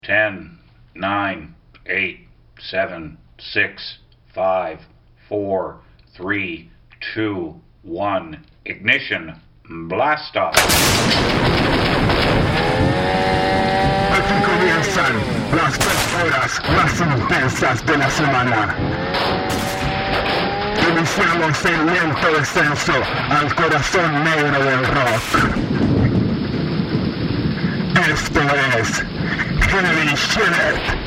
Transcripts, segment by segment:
10, 9, 8, 7, 6, 5, 4, 3, 2, 1. Ignition. Blast off. Aquí comienzan las 3 horas más intensas de la semana. Iniciamos el lento descenso al corazón negro del rock. Esto es Heavy Shit.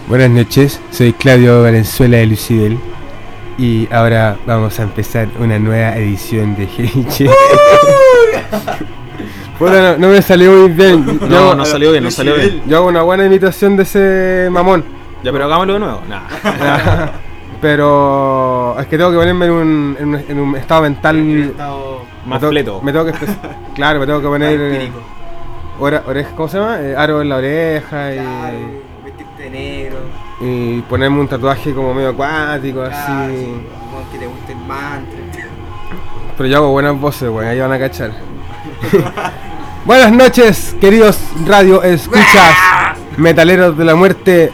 Buenas noches, soy Claudio Valenzuela de Lucidel y ahora vamos a empezar una nueva edición de Heavy. Puta, no me salió muy bien. No salió bien. Yo hago una buena imitación de ese mamón. Ya, pero hagámoslo de nuevo. Nah. Pero es que tengo que ponerme en un estado mental Más fleto. me tengo que claro, me tengo que poner oreja, ¿cómo se llama? Aro en la oreja vestirte de negro. y ponerme un tatuaje como medio acuático, Claro, así. sí, como que te guste el mantra. Pero yo hago buenas voces, weón, ahí van a cachar. Buenas noches, queridos radio escuchas, metaleros de la muerte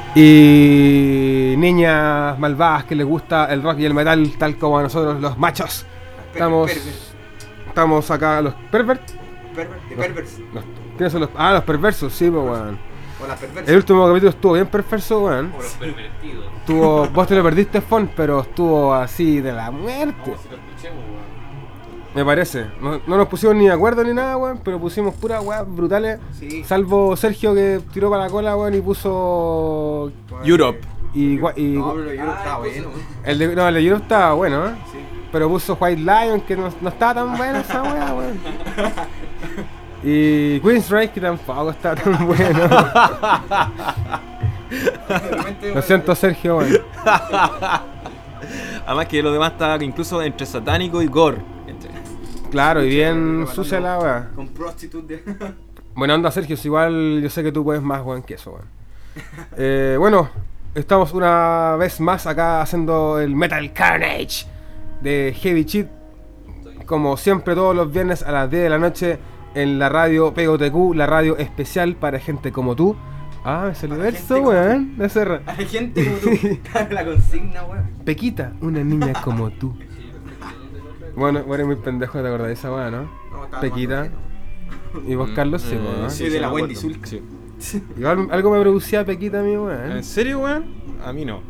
y niñas malvadas que les gusta el rock y el metal, tal como a nosotros los machos. Estamos acá, los perverts. Pervers. ¿Quiénes son los? Ah, los perversos, sí, pues, weón. O las perversas. El último capítulo estuvo bien perverso, weón. O los pervertidos. Vos te lo perdiste, Fon, pero estuvo así de la muerte. Como si lo escuchemos, weón. Me parece. No nos pusimos ni de acuerdo ni nada, weón, pero pusimos puras weas brutales. Sí. Salvo Sergio que tiró para la cola, weón, y puso. Europe. Y No, pero yo estaba bueno. el de Europe estaba bueno, ¿eh? Sí. Pero puso White Lion que no estaba tan buena esa wea, weón. Y Queensryche que tampoco estaba tan bueno. Lo siento, Sergio, weón. Además que lo demás está incluso entre satánico y gore. Claro, y bien sucia la wea. Con prostitute. Buena onda, Sergio, si igual yo sé que tú puedes más, weón, que eso, weón. Bueno, estamos una vez más acá haciendo el Metal Carnage de Heavy Cheat. Como siempre, todos los viernes a las 10 de la noche en la radio PGOTQ, la radio especial para gente como tú. Ah, me salió Para verso, gente como weón. De hacer Hay gente como tú. La consigna, weón. Pequita, una niña como tú. Bueno, eres muy pendejo, ¿te acordás de esa weá, no? No, estaba Pequita. tomando Y vos, Carlos, sí, weón. sí, de la Wendy Zulka. Sí. Igual algo me producía Pequita a mí, weón. ¿En serio, weón? A mí no.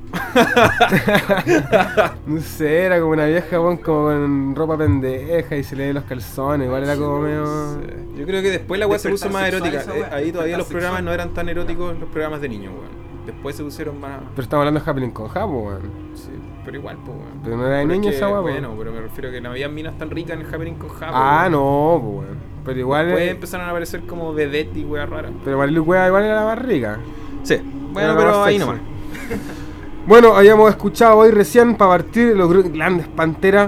No sé, era como una vieja, weón, como con ropa pendeja y se le ve los calzones. Igual era como medio. Yo creo que después la weá se puso más Despertar erótica. sexual esa weá. Ahí todavía los Despertar programas sexual. no eran tan eróticos, los programas de niños, weón. Después se pusieron más. Pero estamos hablando de Happening con Japo, weón. Sí, pero igual, pues, weón. Pero no era de Pero es niño que, esa weá, po. Bueno, pero me refiero a que no había minas tan ricas en el Happening con Japo. Ah, weón. no, pues, weón. Pero igual. Después empezaron a aparecer como vedette y weas raras. Pero Marilu Cueva igual era la más rica. Sí, bueno, Era pero más ahí sexy. nomás. Bueno, habíamos escuchado hoy recién para partir los grandes Pantera.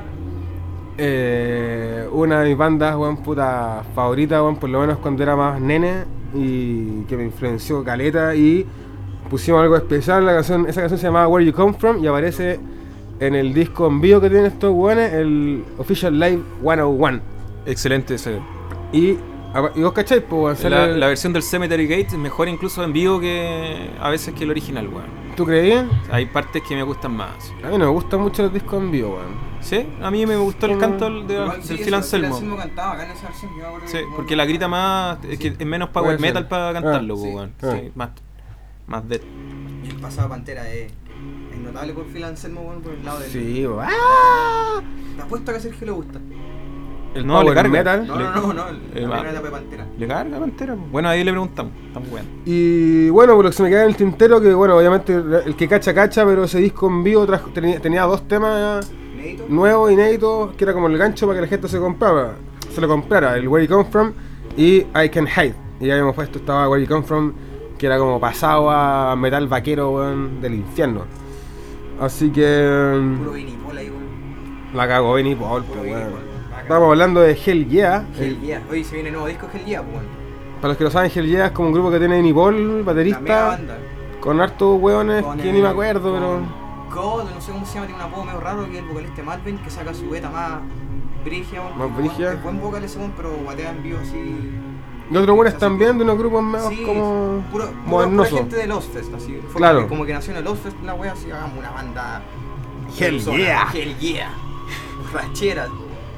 Una de mis bandas, weón, puta favorita, weón, por lo menos cuando era más nene y que me influenció caleta y pusimos algo especial. Esa canción se llamaba Where You Come From y aparece en el disco en vivo que tienen estos weones, el Official Live 101. Excelente ese. Y vos cacháis, pues, weón, La versión del Cemetery Gate es mejor incluso en vivo que a veces que el original, weón. ¿tú creías? Hay partes que me gustan más. A mí no me gustan mucho los discos en vivo, weón. ¿Sí? A mí me gustó el canto del Phil Anselmo. cantaba acá en esa versión. Yo me acuerdo Sí, que- porque la grita más, es que es menos power Puede ser. metal para cantarlo, Ah, pues, sí. weón. Ah. Sí, más death. Y el pasado de Pantera es notable por Phil Anselmo, weón, por el lado del. Sí, weón. ¡Ah! Te apuesto que a Sergio le gusta. No, le Power carga. metal. No, Le- la primera etapa de Pantera. ¿Le carga Pantera? Bueno, ahí le preguntamos. Está muy bueno. Y bueno, por lo que se me queda en el tintero, que bueno, obviamente el que cacha, pero ese disco en vivo tenía dos temas ¿Inédito? nuevos, inéditos, que era como el gancho para que la gente se lo comprara, el Where You Come From y I Can Hide. Y ya habíamos puesto, estaba Where You Come From, que era como pasado a metal vaquero, weón, del infierno. Así que Puro Vinny Paul ahí, weón. la cagó Benny Paul, Puro pues, Vinny weón. Paul. Estamos hablando de Hell Yeah. Hell Yeah. Hoy se viene el nuevo disco Hell Yeah, pues, weón. Para los que lo saben, Hell Yeah es como un grupo que tiene Benny Paul, La mega baterista, banda. con hartos hueones Con que el- ni me acuerdo, pero... con God, no sé cómo se llama, tiene un apodo medio raro, que es el vocalista Malvin, que saca su beta más brigia, weón. Más brígida. Es buen vocal ese, weón, pero guatea en vivo así. Y otros buenos también de unos grupos medio Sí, como pura modernosos. gente de Lost Fest, así. Fue Claro. como que nació en el Lost Fest la wea, así hagamos una banda. Hell persona, yeah. Hell Yeah. Rancheras.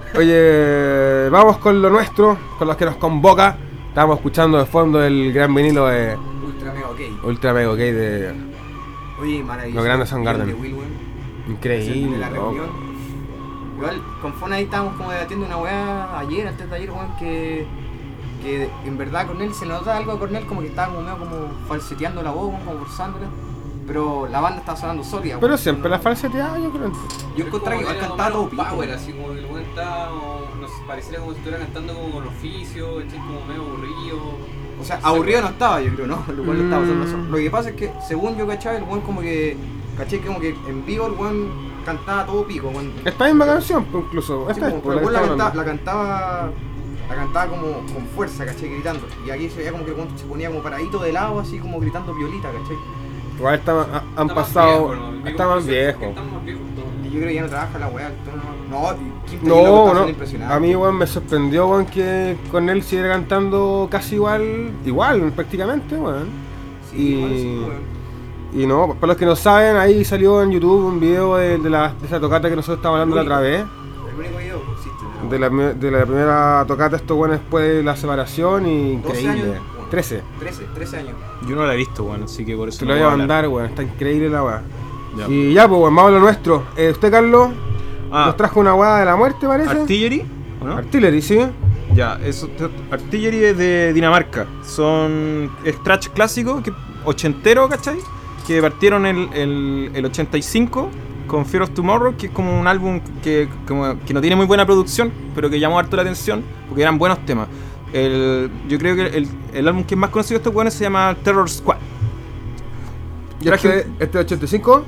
Oye, vamos con lo nuestro, con los que nos convoca. Estamos escuchando de fondo el gran vinilo de Ultra mega ok. Ultra Mega OK de Oye, maravilloso. Los grandes Soundgarden. De Will, weón. increíble. De la loco. reunión. Igual, con Fon ahí estábamos como debatiendo una weá ayer, antes de ayer, weón, que en verdad Cornel se le nota algo a Cornel como que estaba como medio como falseteando la voz, weón, como forzándola. pero la banda estaba sonando sólida. Pero weón. siempre la falseteaba, yo creo. Yo encontré que igual cantaba todo pico. power, así como que el weón estaba, no sé, pareciera como si estuviera cantando como con oficio, ¿cachai? Como medio aburrido. O sea, No sé, aburrido no weón. estaba, yo creo, ¿no? Lo cual lo estaba pasando solo. Lo que pasa es que, según yo cachaba, el weón como que, caché como que en vivo el weón cantaba todo pico, weón. Esta misma canción, pues, incluso. Sí, Esta es, como, pues, pero el la que weón estamos la hablando. cantaba como con fuerza, caché, gritando. Y aquí se veía como que el weón se ponía como paradito de lado, así como gritando violita, caché. Igual han Está más pasado. viejo, ¿no? Está más Sí, viejo. Están más viejos todos. Y yo creo que ya no trabaja la weá, el tono no. Y Quinta Hilo No, está no. impresionante. A mí, weón, me sorprendió, weón, que con él siguiera cantando casi igual, prácticamente, weón. Sí, y- igual sí, weón. Y no, para los que no saben, ahí salió en YouTube un video de esa tocata que nosotros estábamos hablando la otra vez. El único video que existe. pero- De la primera tocata, esto, bueno, después de la separación, y 12 increíble. años, bueno. 13. 13 años. Yo no la he visto, weón, así que por eso Te no lo voy puedo a hablar. mandar, weón, está increíble la weá. Ya. Y ya, pues, weón, vamos a lo nuestro. Usted, Carlos, Ah, nos trajo una weá de la muerte, parece. Artillery, ¿o no? Artillery, sí. Ya, Artillery es de Dinamarca. Es thrash clásico, ochentero, ¿cachai? Que partieron el 85 con Fear of Tomorrow, que es como un álbum que no tiene muy buena producción, pero que llamó harto la atención, porque eran buenos temas. Yo creo que el álbum que es más conocido de estos buenos se llama Terror Squad. ¿Y este 85?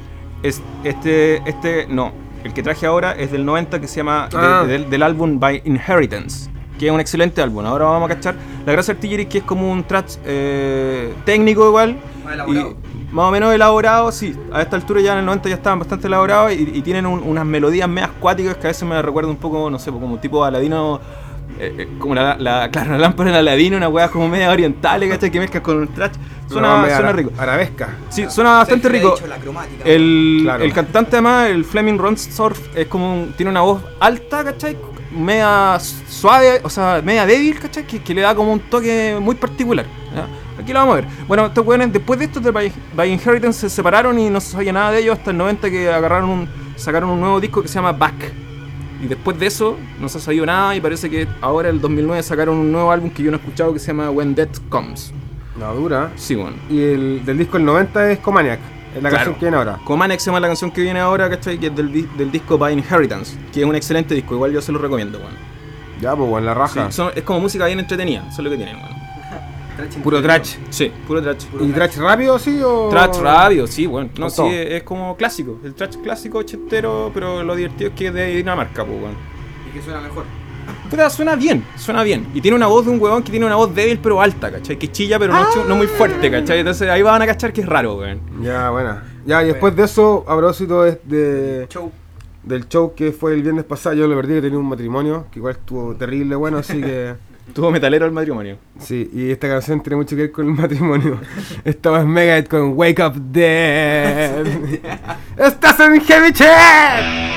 No, el que traje ahora es del 90, que se llama Ah. del álbum By Inheritance, que es un excelente álbum. Ahora vamos a cachar. La gracia de Artillery es que es como un thrash técnico igual. Más elaborado. Y más o menos elaborado, sí. A esta altura ya en el 90 ya estaban bastante elaborados y tienen unas melodías medio acuáticas que a veces me recuerdan un poco, no sé, como tipo Aladino. Como claro, la lámpara de Aladino, una weá como media oriental, ¿cachai? Que mezcla con un thrash. Suena rico. Arabesca. Sí, suena bastante Sergio rico. le ha dicho la cromática, Claro. El cantante además, el Fleming Ronsdorf, es como tiene una voz alta, ¿cachai? Media suave, o sea, media débil, ¿cachai? Que le da como un toque muy particular. ¿ya? Aquí lo vamos a ver. Bueno, estos weones, después de esto de By Inheritance, se separaron y no se sabía nada de ellos hasta el 90, que sacaron un nuevo disco que se llama Back. Y después de eso no se ha sabido nada, y parece que ahora, el 2009, sacaron un nuevo álbum que yo no he escuchado, que se llama When Death Comes. No, dura. Sí, bueno. Y el del disco del 90 es Comaniac. Es la Claro. canción que viene ahora. Comanex se llama la canción que viene ahora, ¿cachai? Que es del disco By Inheritance, que es un excelente disco, igual yo se lo recomiendo, bueno. Ya, pues, weón, la raja. Es como música bien entretenida, eso es lo que tienen, bueno. Puro trash. Sí, puro trash. ¿Y trash rápido, sí? O... Trash radio, sí, bueno. No, Con sí, todo. es como clásico. El trash clásico ochentero, pero lo divertido es que es de Dinamarca, pues, bueno. Y que suena mejor. Pero suena bien. Y tiene una voz de un huevón que tiene una voz débil pero alta, ¿cachai? Que chilla pero no muy fuerte, ¿cachai? Entonces ahí van a cachar que es raro, weón. Ya, buena. Ya, y después de eso, a propósito Show. del show que fue el viernes pasado, yo lo perdí, que tenía un matrimonio, que igual estuvo terrible, bueno, así que... Tuvo metalero el matrimonio. Sí, y esta canción tiene mucho que ver con el matrimonio. Estaba en Megadeth con Wake Up Dead. ¡Estás en Heavy Check!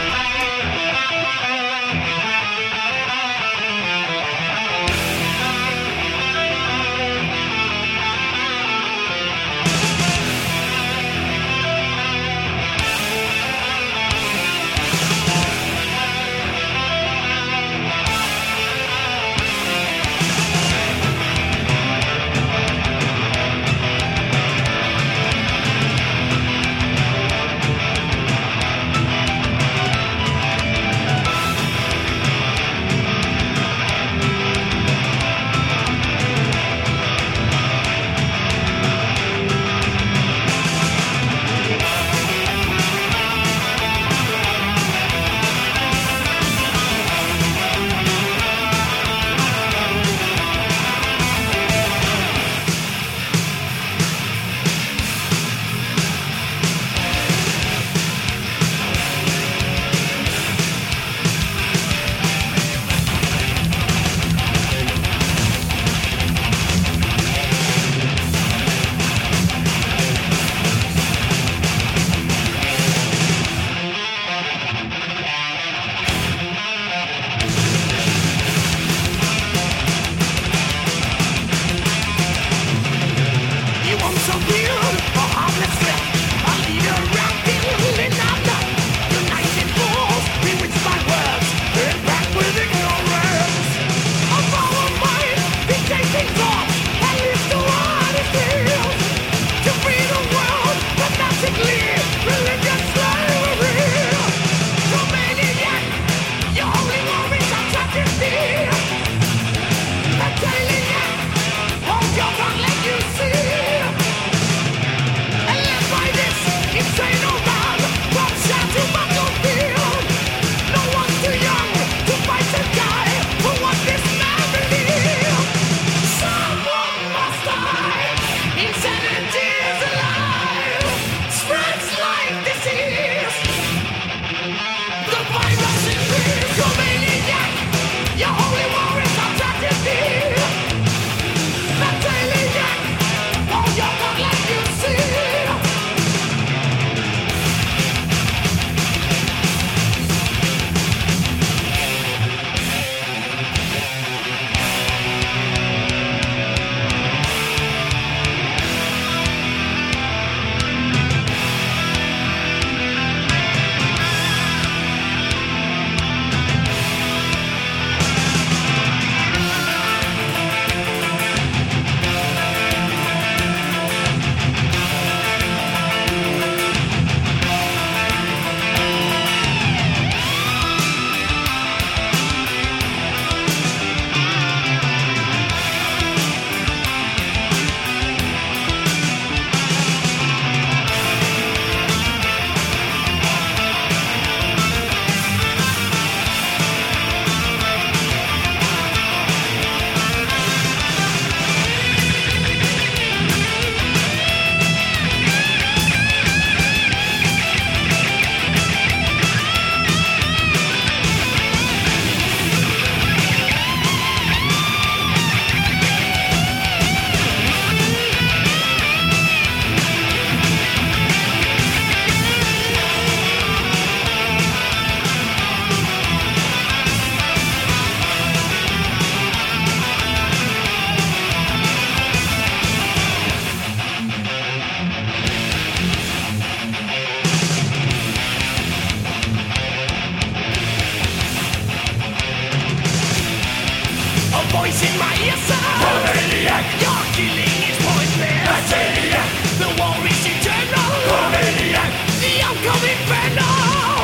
in my ears. Maniac. Your killing is pointless. Maniac. The war is eternal. Maniac. The outcome infernal.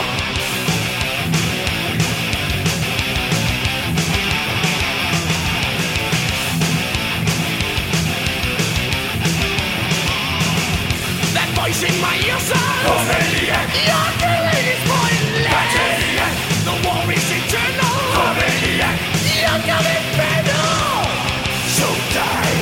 That voice in my ears. Maniac. Your killing is pointless. Maniac. The war is eternal. Maniac. The outcome infernal. So die.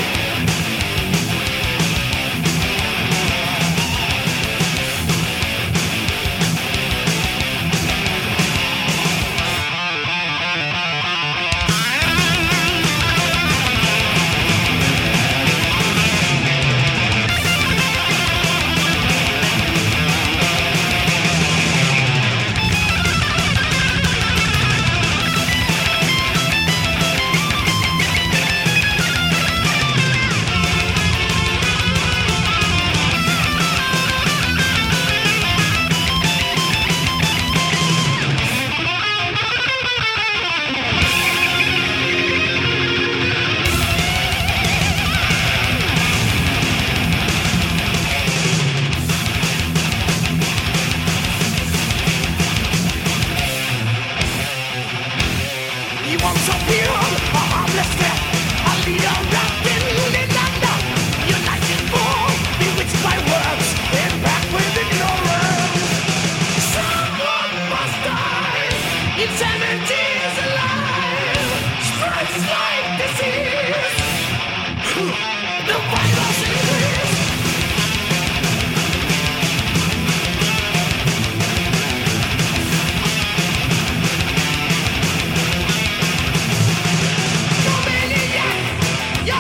He wants a pure, a harmless threat, a leader wrapped in thunder. United form, bewitched by words, and back with ignorance. Someone must die. Insanity is alive. Spreads like disease. The virus increases. Maniac, your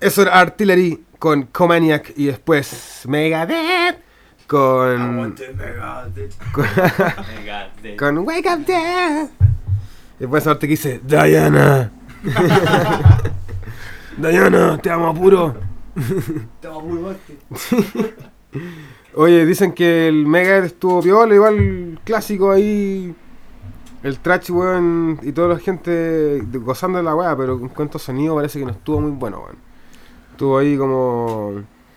Eso era Artillery con Comaniac y después Megadeth con con Wake Up Death. Y después esa parte que dice Diana. Diana, te amo puro. Oye, dicen que el Megadeth estuvo piola, igual clásico ahí. El trash, weón, y toda la gente gozando de la weá, pero en cuanto a sonido parece que no estuvo muy bueno, weón. Estuvo ahí como...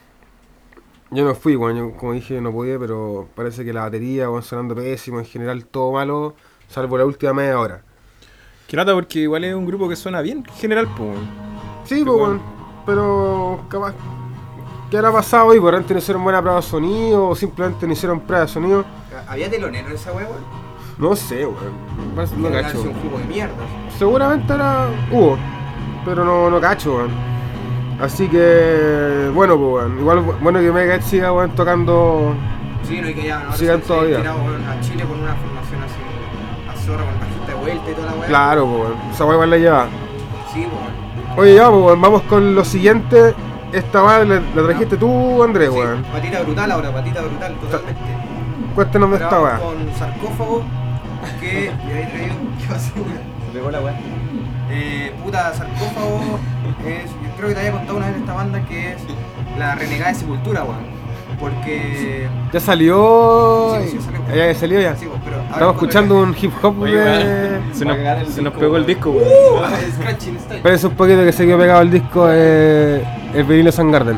Yo no fui, weón, yo, como dije no podía, pero parece que la batería, weón, sonando pésimo, en general todo malo, salvo la última media hora. Qué nota, porque igual es un grupo que suena bien en general, pues. Sí, pues, weón, pero capaz... ¿Qué habrá pasado hoy? ¿Por antes no hicieron buena prueba de sonido o simplemente no hicieron prueba de sonido? ¿Había telonero en esa wea, weón? No sé, weón. Parece- No Debe haber cacho. sido un jugo de mierda. Seguramente era hubo, pero no cacho, weón. Así que, bueno, pues, weón. Igual, bueno que Megadeth siga, weón, tocando. Sí, no hay que ya, ¿no? Sigan Se todavía. tirado, weón, a Chile con una formación así, a zorra, con bajista de vuelta y toda la wea. Claro, pues, weón. Esa weón igual la lleva. Sí, pues, weón. Oye, ya, pues, weón. Vamos con lo siguiente. Esta weón la trajiste tú, Andrés, Sí, weón. patita brutal ahora, patita brutal, totalmente. Cuéntanos de Ahora esta vamos weón. con Sarcófago, que le había traído. ¿Qué pasa, weón? Se pegó la weá. Puta, Sarcófago es. Yo creo que te había contado una vez esta banda que es la renegada de Sepultura, weón. Porque. Ya salió. Sí, salió. Ya salió ya. Sí, pues, pero ahora Estamos escuchando un hip hop Oye, de. weón, se nos pegó el disco, weón. Scratching style. Parece un poquito que se quedó pegado el disco el vinilo Soundgarden.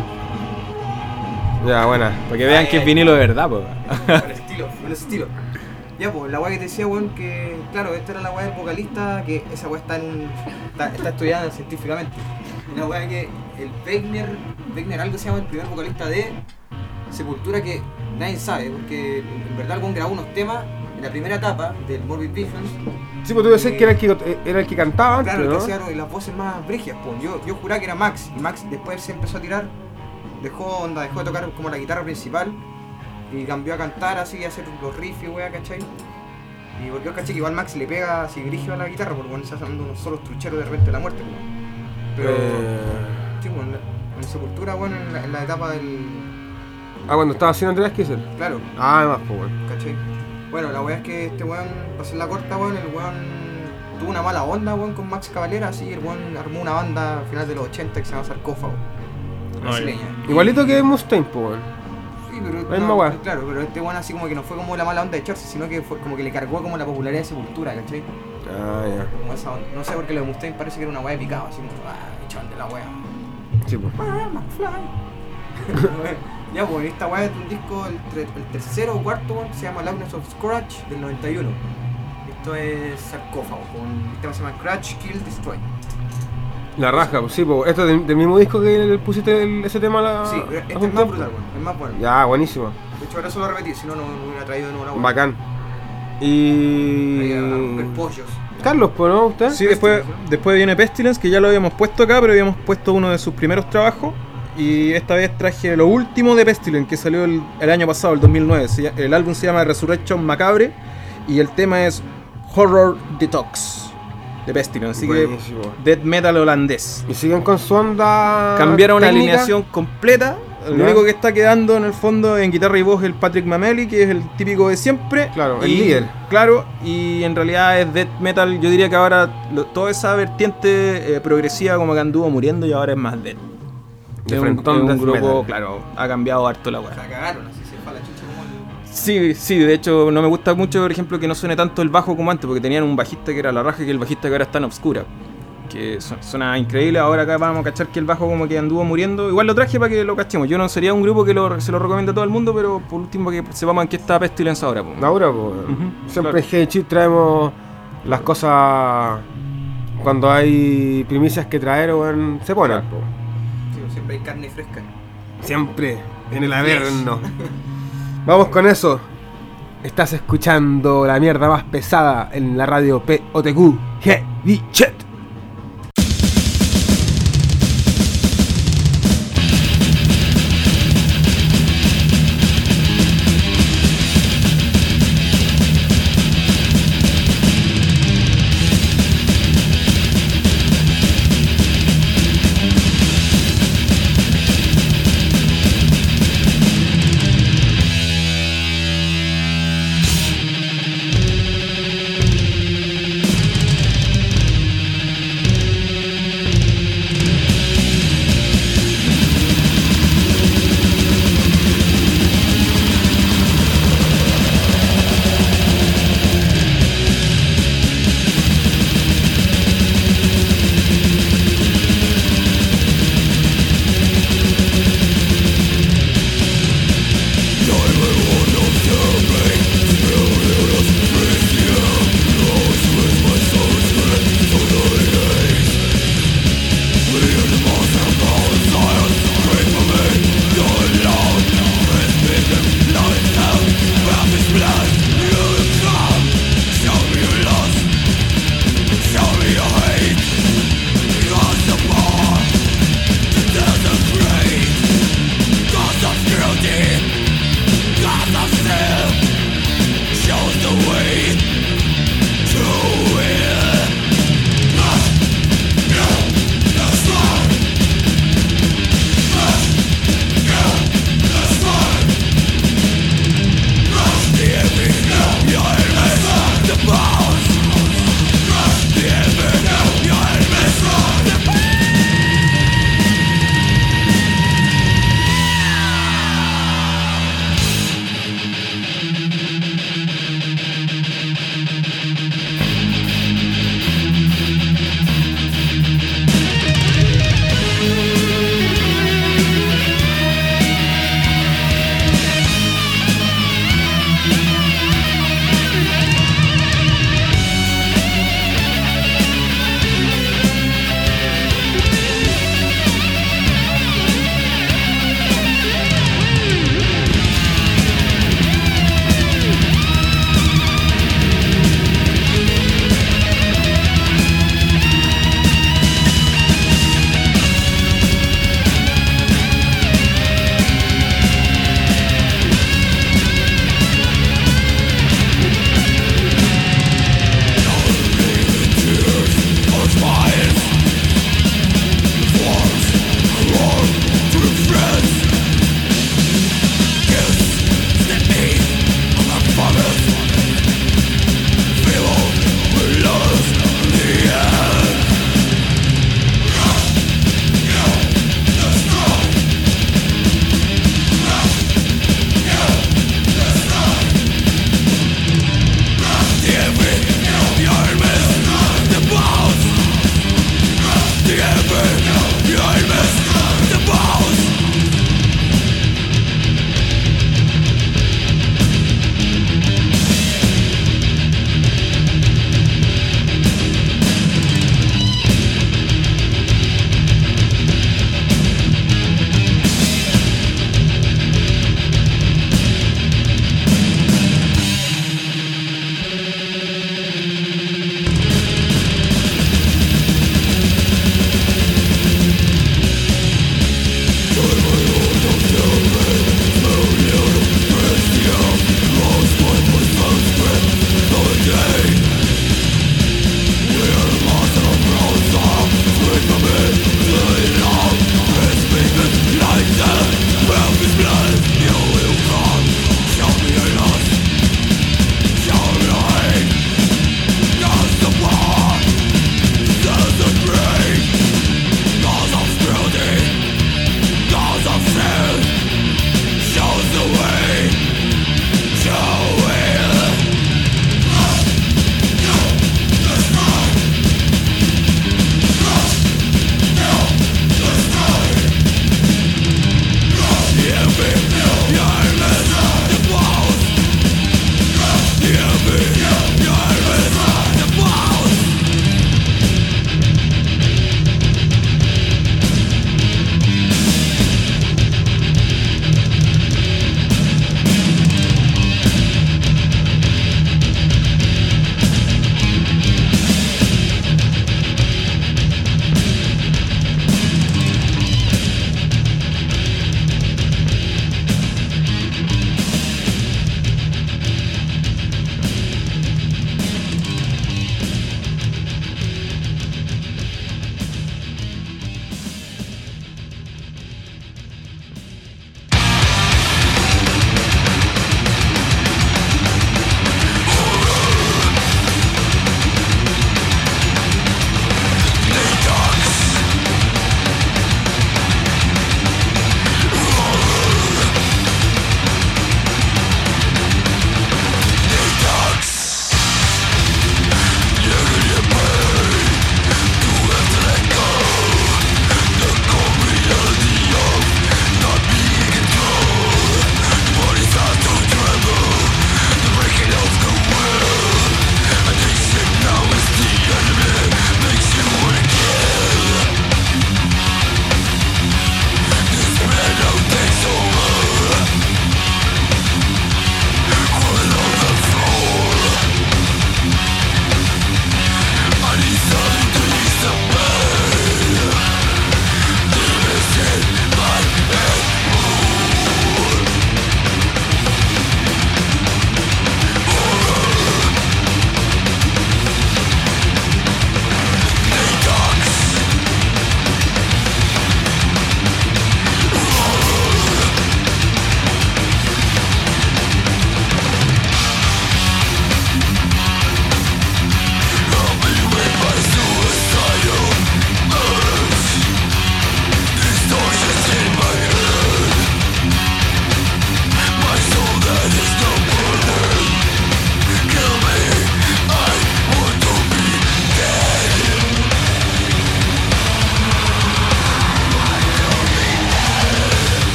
Ya, buena. Para que vean que es vinilo de verdad, pues. Con el estilo. Ya, pues, la weá que te decía, weón, que claro, esta era la weá del vocalista, que esa weá está en un. Está estudiada científicamente. La weá que el Wegner algo se llama el primer vocalista de Sepultura que nadie sabe, porque en verdad el weón grabó unos temas en la primera etapa del Morbid Visions. Sí, pues tú decías que era el que cantaba antes, Claro, ¿no? que hacía las voces más brígidas, pues. Yo juraba que era Max, y Max después se empezó a tirar, dejó de tocar como la guitarra principal y cambió a cantar así, a hacer los riffs y weá, ¿cachai? Y porque yo caché que igual Max le pega así brígido a la guitarra, porque bueno, se hace dando unos solos trucheros de repente de la muerte, pues. Pero, sí, bueno, en Sepultura, bueno, en la etapa del. Cuando estaba haciendo Andreas Kisser. Claro, Ah, además, pues, weón. ¿cachai? Bueno, la weá es que este weón, para hacer la corta, weón, el weón tuvo una mala onda, weón, con Max Cavalera, así, el weón armó una banda a finales de los 80 que se llama Sarcófago, brasileña. Igualito que Mustaine, pues, weón. Sí, pero La misma weá. claro, pero este weón así como que no fue como la mala onda de echarse, sino que fue como que le cargó como la popularidad de Sepultura, ¿cachai? Ah, ya. Como esa onda. No sé, porque lo de Mustaine parece que era una weá de picado, así como, echaban de la weá. Sí, pues. Ya, pues, esta weá es un disco, el tercero o cuarto, weón, que se llama Loudness of Scourge del 91. Esto es Sarcófago, con un tema que se llama Crash, Kill, Destroy. La raja, pues sí, pues. Esto es del mismo disco que le pusiste ese tema a la. Sí, pero a este es un más tiempo. brutal, weón, es más bueno. Ya, buenísimo. De hecho, ahora solo repetí, si no, no hubiera traído de nuevo la weá. Bacán. Ahí a romper Y. pollos. Carlos, pues, ¿no? ¿Usted? Sí, después viene Pestilence, que ya lo habíamos puesto acá, pero habíamos puesto uno de sus primeros trabajos. Y esta vez traje lo último de Pestilence, que salió el año pasado, el 2009. El álbum se llama Resurrection Macabre y el tema es Horror Detox de Pestilence. Así Buenísimo. que death metal holandés. Y siguen con su onda. Cambiaron la técnica. alineación completa. Lo Ya. único que está quedando en el fondo en guitarra y voz es el Patrick Mameli, que es el típico de siempre. Claro, el Y- líder. Claro, y en realidad es death metal. Yo diría que ahora toda esa vertiente progresiva como que anduvo muriendo y ahora es más death. De Es frentón es un death grupo, metal. claro, ha cambiado harto la O weá. sea, cagaron, así se fue a la chucha como el... Sí, de hecho no me gusta mucho, por ejemplo, que no suene tanto el bajo como antes, porque tenían un bajista que era la raja, que el bajista que ahora está en Obscura. Que suena increíble. Ahora acá vamos a cachar que el bajo como que anduvo muriendo. Igual lo traje para que lo cachemos. Yo no sería un grupo que se lo recomienda a todo el mundo, pero por último que sepamos en qué está Pestilence ahora. Po. Ahora, pues. Siempre claro. en Hey Chip traemos las cosas. Cuando hay primicias que traer, weón, se ponen, Claro. po. Sí, siempre hay carne fresca. Siempre en el averno. Vamos con eso. Estás escuchando la mierda más pesada en la radio POTQ. Heavy Chat.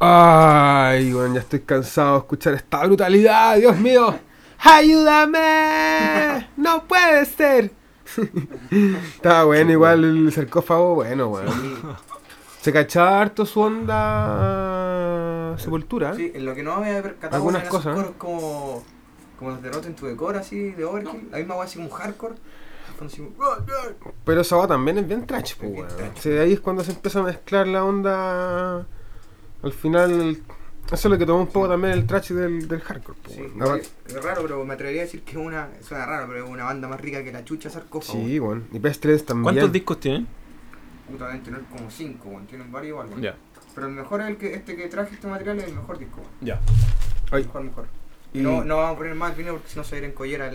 Ay, bueno, ya estoy cansado de escuchar esta brutalidad, Dios mío. ¡Ayúdame! ¡No puede ser! Estaba bueno, igual el sarcófago, bueno, bueno. Se cachaba harto su onda Sepultura. Sí, en lo que no me había percatado Algunas eran esos cosas, coros como los de Rotten to the Core, así, de Overkill. La misma weá así como hardcore. Así como, Pero esa va también es bien trash, pues, Es bien weón. trash. Sí, ahí es cuando se empieza a mezclar la onda. Al final, eso es lo que tomó un poco también el trash del hardcore, pues, sí, weón. no, es raro, pero me atrevería a decir que suena raro, pero es una banda más rica que la chucha Sarcófago. Sí, bueno. Y Pestilence también. ¿Cuántos discos tienen? Puta, deben tener como 5, weón. Tienen varios igual, weón. Ya. Pero el mejor es este que traje, este material, es el mejor disco, weón. Ya. Ay, Mejor. Y- No vamos a poner más vinilo porque si no se viene en collera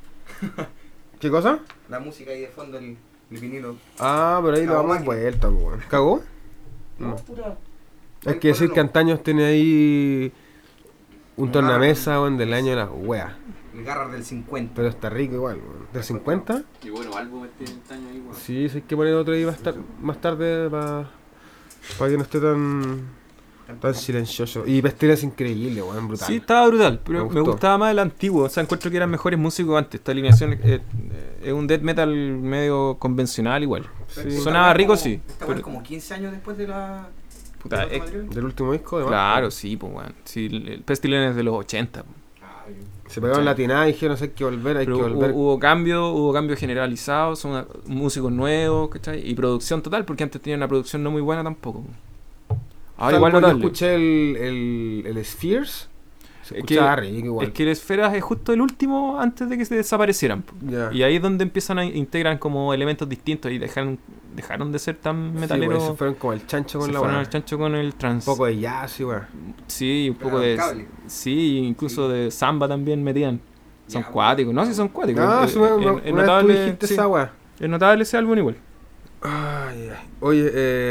¿qué cosa? la música ahí de fondo, el vinilo. Ah, pero ahí lo Cagó damos máquina. vuelta, pues, weón. ¿Cagó? No, No. puta. Hay que decir que Antaños tiene ahí un tornamesa, weón, del año de las weas. El Garrar del 50. Pero está rico igual, weón. ¿Del 50? Y bueno, álbum este año ahí, weón. Sí, sí hay que poner otro ahí más tarde para que no esté tan silencioso. Y Pestilence es increíble, weón, brutal. Sí, estaba brutal, pero Me me gustó. gustaba más el antiguo. O sea, encuentro que eran mejores músicos antes. Esta alineación es un death metal medio convencional igual. Sí. Sonaba rico, sí. Esta pero- weá es como 15 años después de la. Puta, del otro material. Del último disco, de Claro, sí, pues, weón. Sí, el Pestilence es de los 80. po. Se pegaron latinada y dijeron, no sé, hay que volver, hay que Pero volver. hubo cambios generalizados, son músicos nuevos, ¿cachai? Y producción total, porque antes tenían una producción no muy buena tampoco. Ahora igual Yo notable. escuché el Spheres. Se Es que- escuchaba rico igual. Es que el Esferas es justo el último antes de que se desaparecieran. po. Ya. Y ahí es donde empiezan a integran como elementos distintos y dejaron de ser tan Sí, metaleros. pues, se fueron como el chancho con se la fueron weá. al chancho con el trans. Un poco de jazz y weá. Sí, un poco Pero de. cable. Sí, incluso de samba también metían. Son Ya, cuáticos, no, sí son cuáticos. Ah, Es- sí, una es vez tú notable, dijiste sí, esa weá. es notable ese álbum igual. Ay, ay. Oye,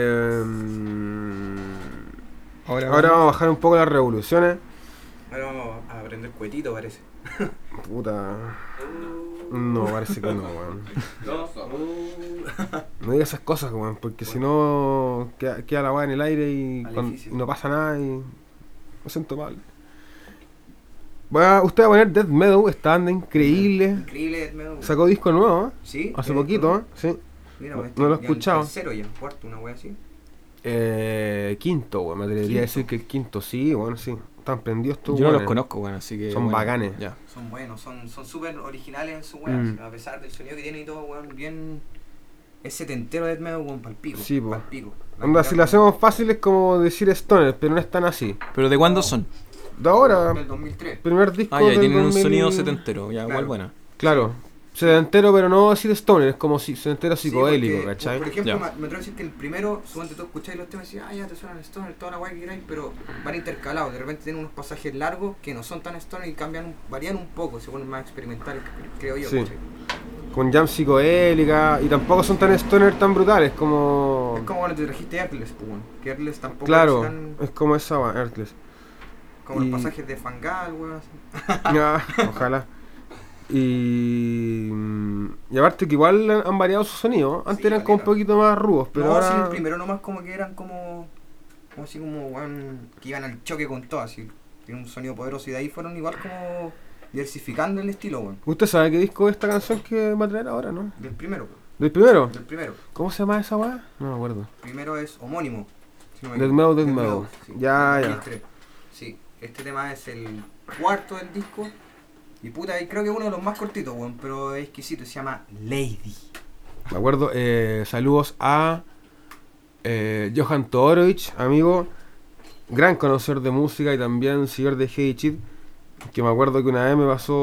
ahora vamos a bajar un poco las revoluciones. Ahora vamos a aprender cuetito, parece. Puta. No, parece que no, weón. No, No digas esas cosas, weón, porque si no queda la weá en el aire y, Maleficio. y no pasa nada y me siento mal. Usted va a poner Death Meadow, esta banda increíble. Increíble, me Sacó disco nuevo, ¿eh? Sí. Hace poquito, ¿eh? Sí. Mira, No- pues, no lo he ya en escuchado. tercero ya, cuarto, una wea así. Quinto, weón, me atrevería a Quinto. decir que el quinto, sí, bueno, sí. Están prendidos tú, Yo no los conozco, bueno, así que. Son bueno, bacanes. Ya. Son buenos, son súper originales en su wea, Mm. a pesar del sonido que tienen y todo, weón, bien. Es setentero de medio, weón, palpico. Sí, po. palpico. Onda, si lo hacemos fácil es como decir Stoner, pero no es tan así. ¿Pero de cuándo son? De ahora, Del 2003. primer disco Ah, ya, y del tienen un 2000. sonido setentero, ya, igual Claro. buena. Claro, sedentero, pero no decir Stoner, es como si sedentero Sí, psicodélico, porque, ¿cachai? Por ejemplo, Ya. me atrevo a decir que el primero, suponte tú escucháis los temas y decís, ya te suenan stoner, toda la guay que queráis, pero van intercalados. De repente tienen unos pasajes largos que no son tan stoner y varían un poco, se ponen más experimentales, creo yo. Sí. ¿cachai? Con jam psicodélica, y tampoco son tan Stoner tan brutales como... Es como cuando te trajiste Earthless, pues, weón, que Earthless tampoco Claro, es tan es como esa, weón, Earthless. como y- los pasajes de Fangal, weón. Así. Ya, ojalá. Y aparte que igual han variado su sonido. Antes Sí, eran como un caleta. poquito más rudos, pero no, ahora... sí, el primero nomás como que eran como así como, weón, que iban al choque con todo, así. Tienen un sonido poderoso y de ahí fueron igual como diversificando el estilo, weón. ¿Usted sabe qué disco es esta canción que va a traer ahora, no? Del primero, ¿Del primero? del primero. ¿Cómo se llama esa weá? No me acuerdo. Primero es homónimo. si no me Death equivoco. Meadow, Death Death Meadow. Meadow, sí, Ya, del ya. 2003. Sí, este tema es el cuarto del disco. Y puta, y creo que es uno de los más cortitos, weón, pero es exquisito, se llama Lady. Me acuerdo, saludos a Johan Todorovic, amigo, gran conocedor de música y también seguidor de Heavy Cheat, que me acuerdo que una vez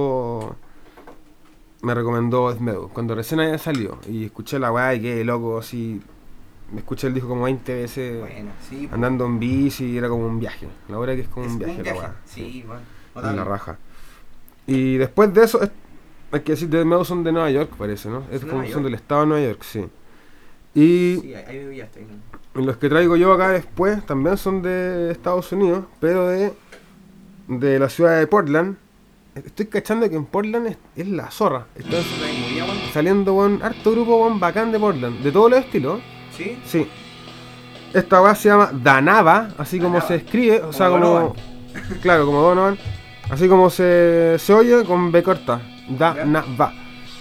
me recomendó Death Meadow, cuando recién había salido, y escuché la weá y quedé loco, así, me escuché el disco como 20 veces, Buena, sí. po. andando en bici, y era como un viaje, la verdad que es como Es un viaje, la weá, Sí, weón. en la Notable. raja. Y después de eso, hay que decir, Death Meadow son de Nueva York, parece, ¿no? Es ¿Son de como Nueva son York? del estado de Nueva York, sí. Y Sí, ahí me pillaste. ahí no. los que traigo yo acá después también son de Estados Unidos, pero de la ciudad de Portland. Estoy cachando que en Portland es la zorra. Está ¿Eso ahí movía, weón? saliendo harto grupo bacán de Portland, de todos los estilos. ¿Sí? Sí. Esta weá se llama Danava, así como Danava. se escribe, o sea, Como como. Donovan. Claro, como Donovan. Así como se oye con B corta. Danava.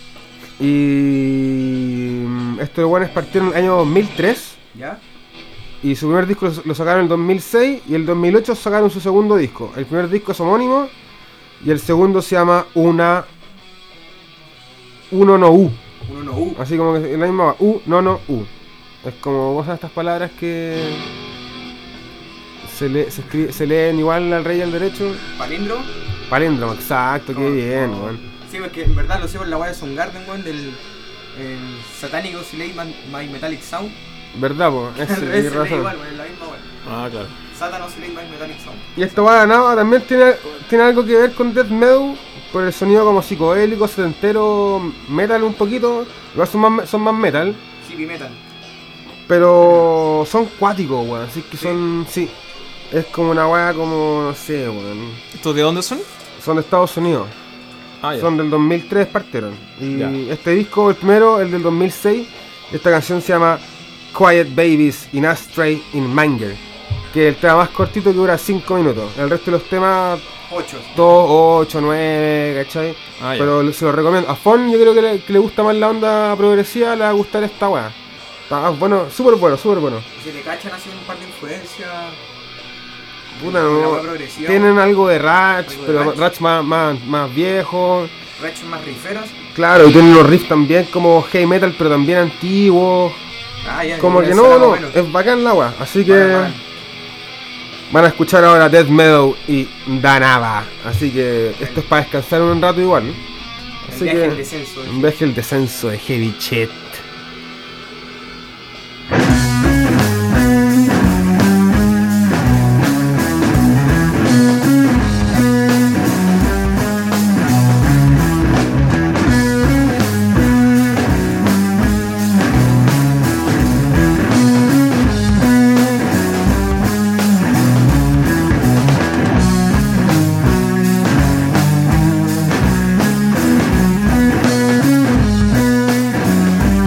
Y. Estos weones partieron en el año 2003. ¿Ya? Y su primer disco lo sacaron en el 2006. Y el 2008 sacaron su segundo disco. El primer disco es homónimo. Y el segundo se llama Uno no U. Uno no. Así como que en la misma U, no, U. Es como vos sabes estas palabras que se leen igual al rey y al derecho. Palindro. Palíndromo, exacto, qué Oh, bien, oh. weón. Sí, porque en verdad lo sé por la weá de Soundgarden, weón, del satánico Oscillate My Metallic Sound. ¿Verdad, po? Ese, Al revés, tienes se lee razón. igual, weón, es la misma weá. Ah, claro. Satan Oscillate My Metallic Sound. Y esta weá Nava también tiene algo que ver con Death Metal. Por el sonido como psicodélico, setentero, metal un poquito. Igual son más metal. Hippie metal. Pero son cuáticos, weón. Así que Sí. son, sí. Es como una weá como, no sé, weón. ¿Estos de dónde son? Son de Estados Unidos. Ah, ya. Son del 2003 partieron. Y Ya. este disco, el primero, el del 2006, esta canción se llama Quiet Babies in Astray in Manger. Que es el tema más cortito que dura 5 minutos. El resto de los temas, 8. 2, 8, 9, ¿cachai? Ah, ya. Pero se lo recomiendo. A Fon yo creo que le gusta más la onda progresiva, le va a gustar esta weá. Está bueno, súper bueno, súper bueno. Si le cachan así un par de influencias. Puta, La no, weá progresiva. tienen algo de Ratch, Algo de pero Ratch. Ratch más viejo. Rachos más riferas. Claro, y tienen unos riffs también como heavy metal, pero también antiguos. Ah, ya. Como ya que suena no, bueno. es bacán la weá. Así que Bacán. van a escuchar ahora Death Meadow y Danava. Así que esto es para descansar un rato igual. El Así viaje que al descenso. un viaje el descenso de Heavy Chet. Thank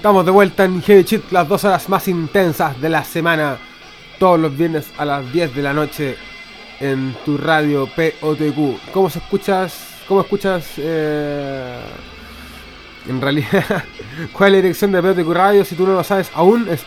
Estamos de vuelta en Heavy Cheat, las 2 horas más intensas de la semana. Todos los viernes a las 10 de la noche en tu radio POTQ. ¿Cómo escuchas? En realidad, ¿cuál es la dirección de POTQ Radio? Si tú no lo sabes aún, es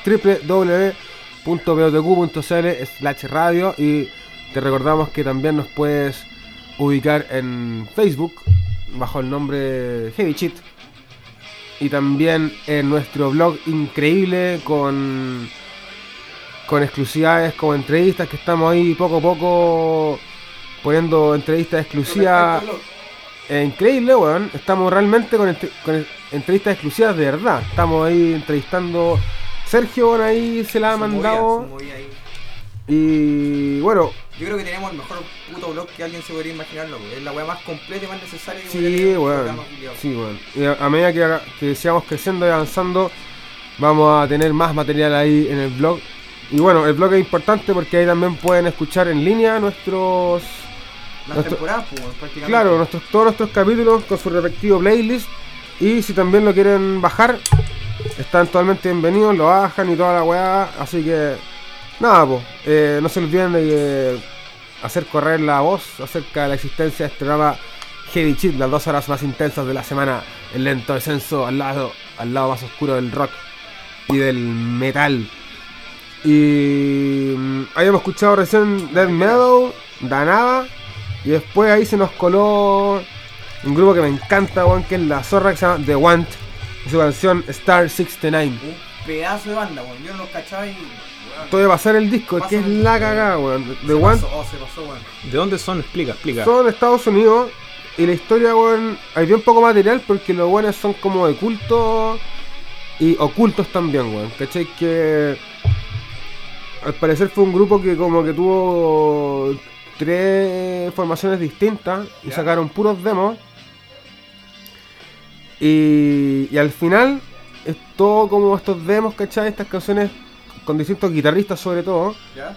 www.potq.cl/radio. Y te recordamos que también nos puedes ubicar en Facebook bajo el nombre Heavy Cheat. Y también en nuestro blog increíble con exclusividades como entrevistas, que estamos ahí poco a poco poniendo entrevistas exclusivas. Increíble, weón. Estamos realmente con entrevistas exclusivas de verdad. Estamos ahí entrevistando. Sergio, bueno, ahí se la ha mandado. Ahí. Y bueno. Yo creo que tenemos el mejor puto blog que alguien se podría imaginarlo, porque es la weá más completa y más necesaria que Sí, weón. Sí, weón. Y a medida que sigamos creciendo y avanzando, vamos a tener más material ahí en el blog. Y bueno, el blog es importante porque ahí también pueden escuchar en línea Las temporadas, pues, prácticamente. Claro, todos nuestros capítulos con su respectivo playlist. Y si también lo quieren bajar, están totalmente bienvenidos, lo bajan y toda la weá. Así que, nada, pues, no se olviden de hacer correr la voz acerca de la existencia de este programa Heavy Cheat, las 2 horas más intensas de la semana, el lento descenso al lado más oscuro del rock y del metal. Y habíamos escuchado recién Death Metal, Danaba, y después ahí se nos coló un grupo que me encanta, weón, que es la zorra, que se llama The Want, y su canción Star 69. Un pedazo de banda, weón. Yo no los cachaba y. Todavía va a ser el disco, que es la cagada, weón. The Want Se pasó, weón. ¿De dónde son? Explica. son de Estados Unidos, y la historia, weón, hay bien poco material porque los buenos son como de culto y ocultos también, weón. ¿Cachai? Que al parecer fue un grupo que como que tuvo 3 formaciones distintas y sacaron puros demos. Y al final es todo como estos demos, ¿cachai? Estas canciones con distintos guitarristas sobre todo. ¿Ya?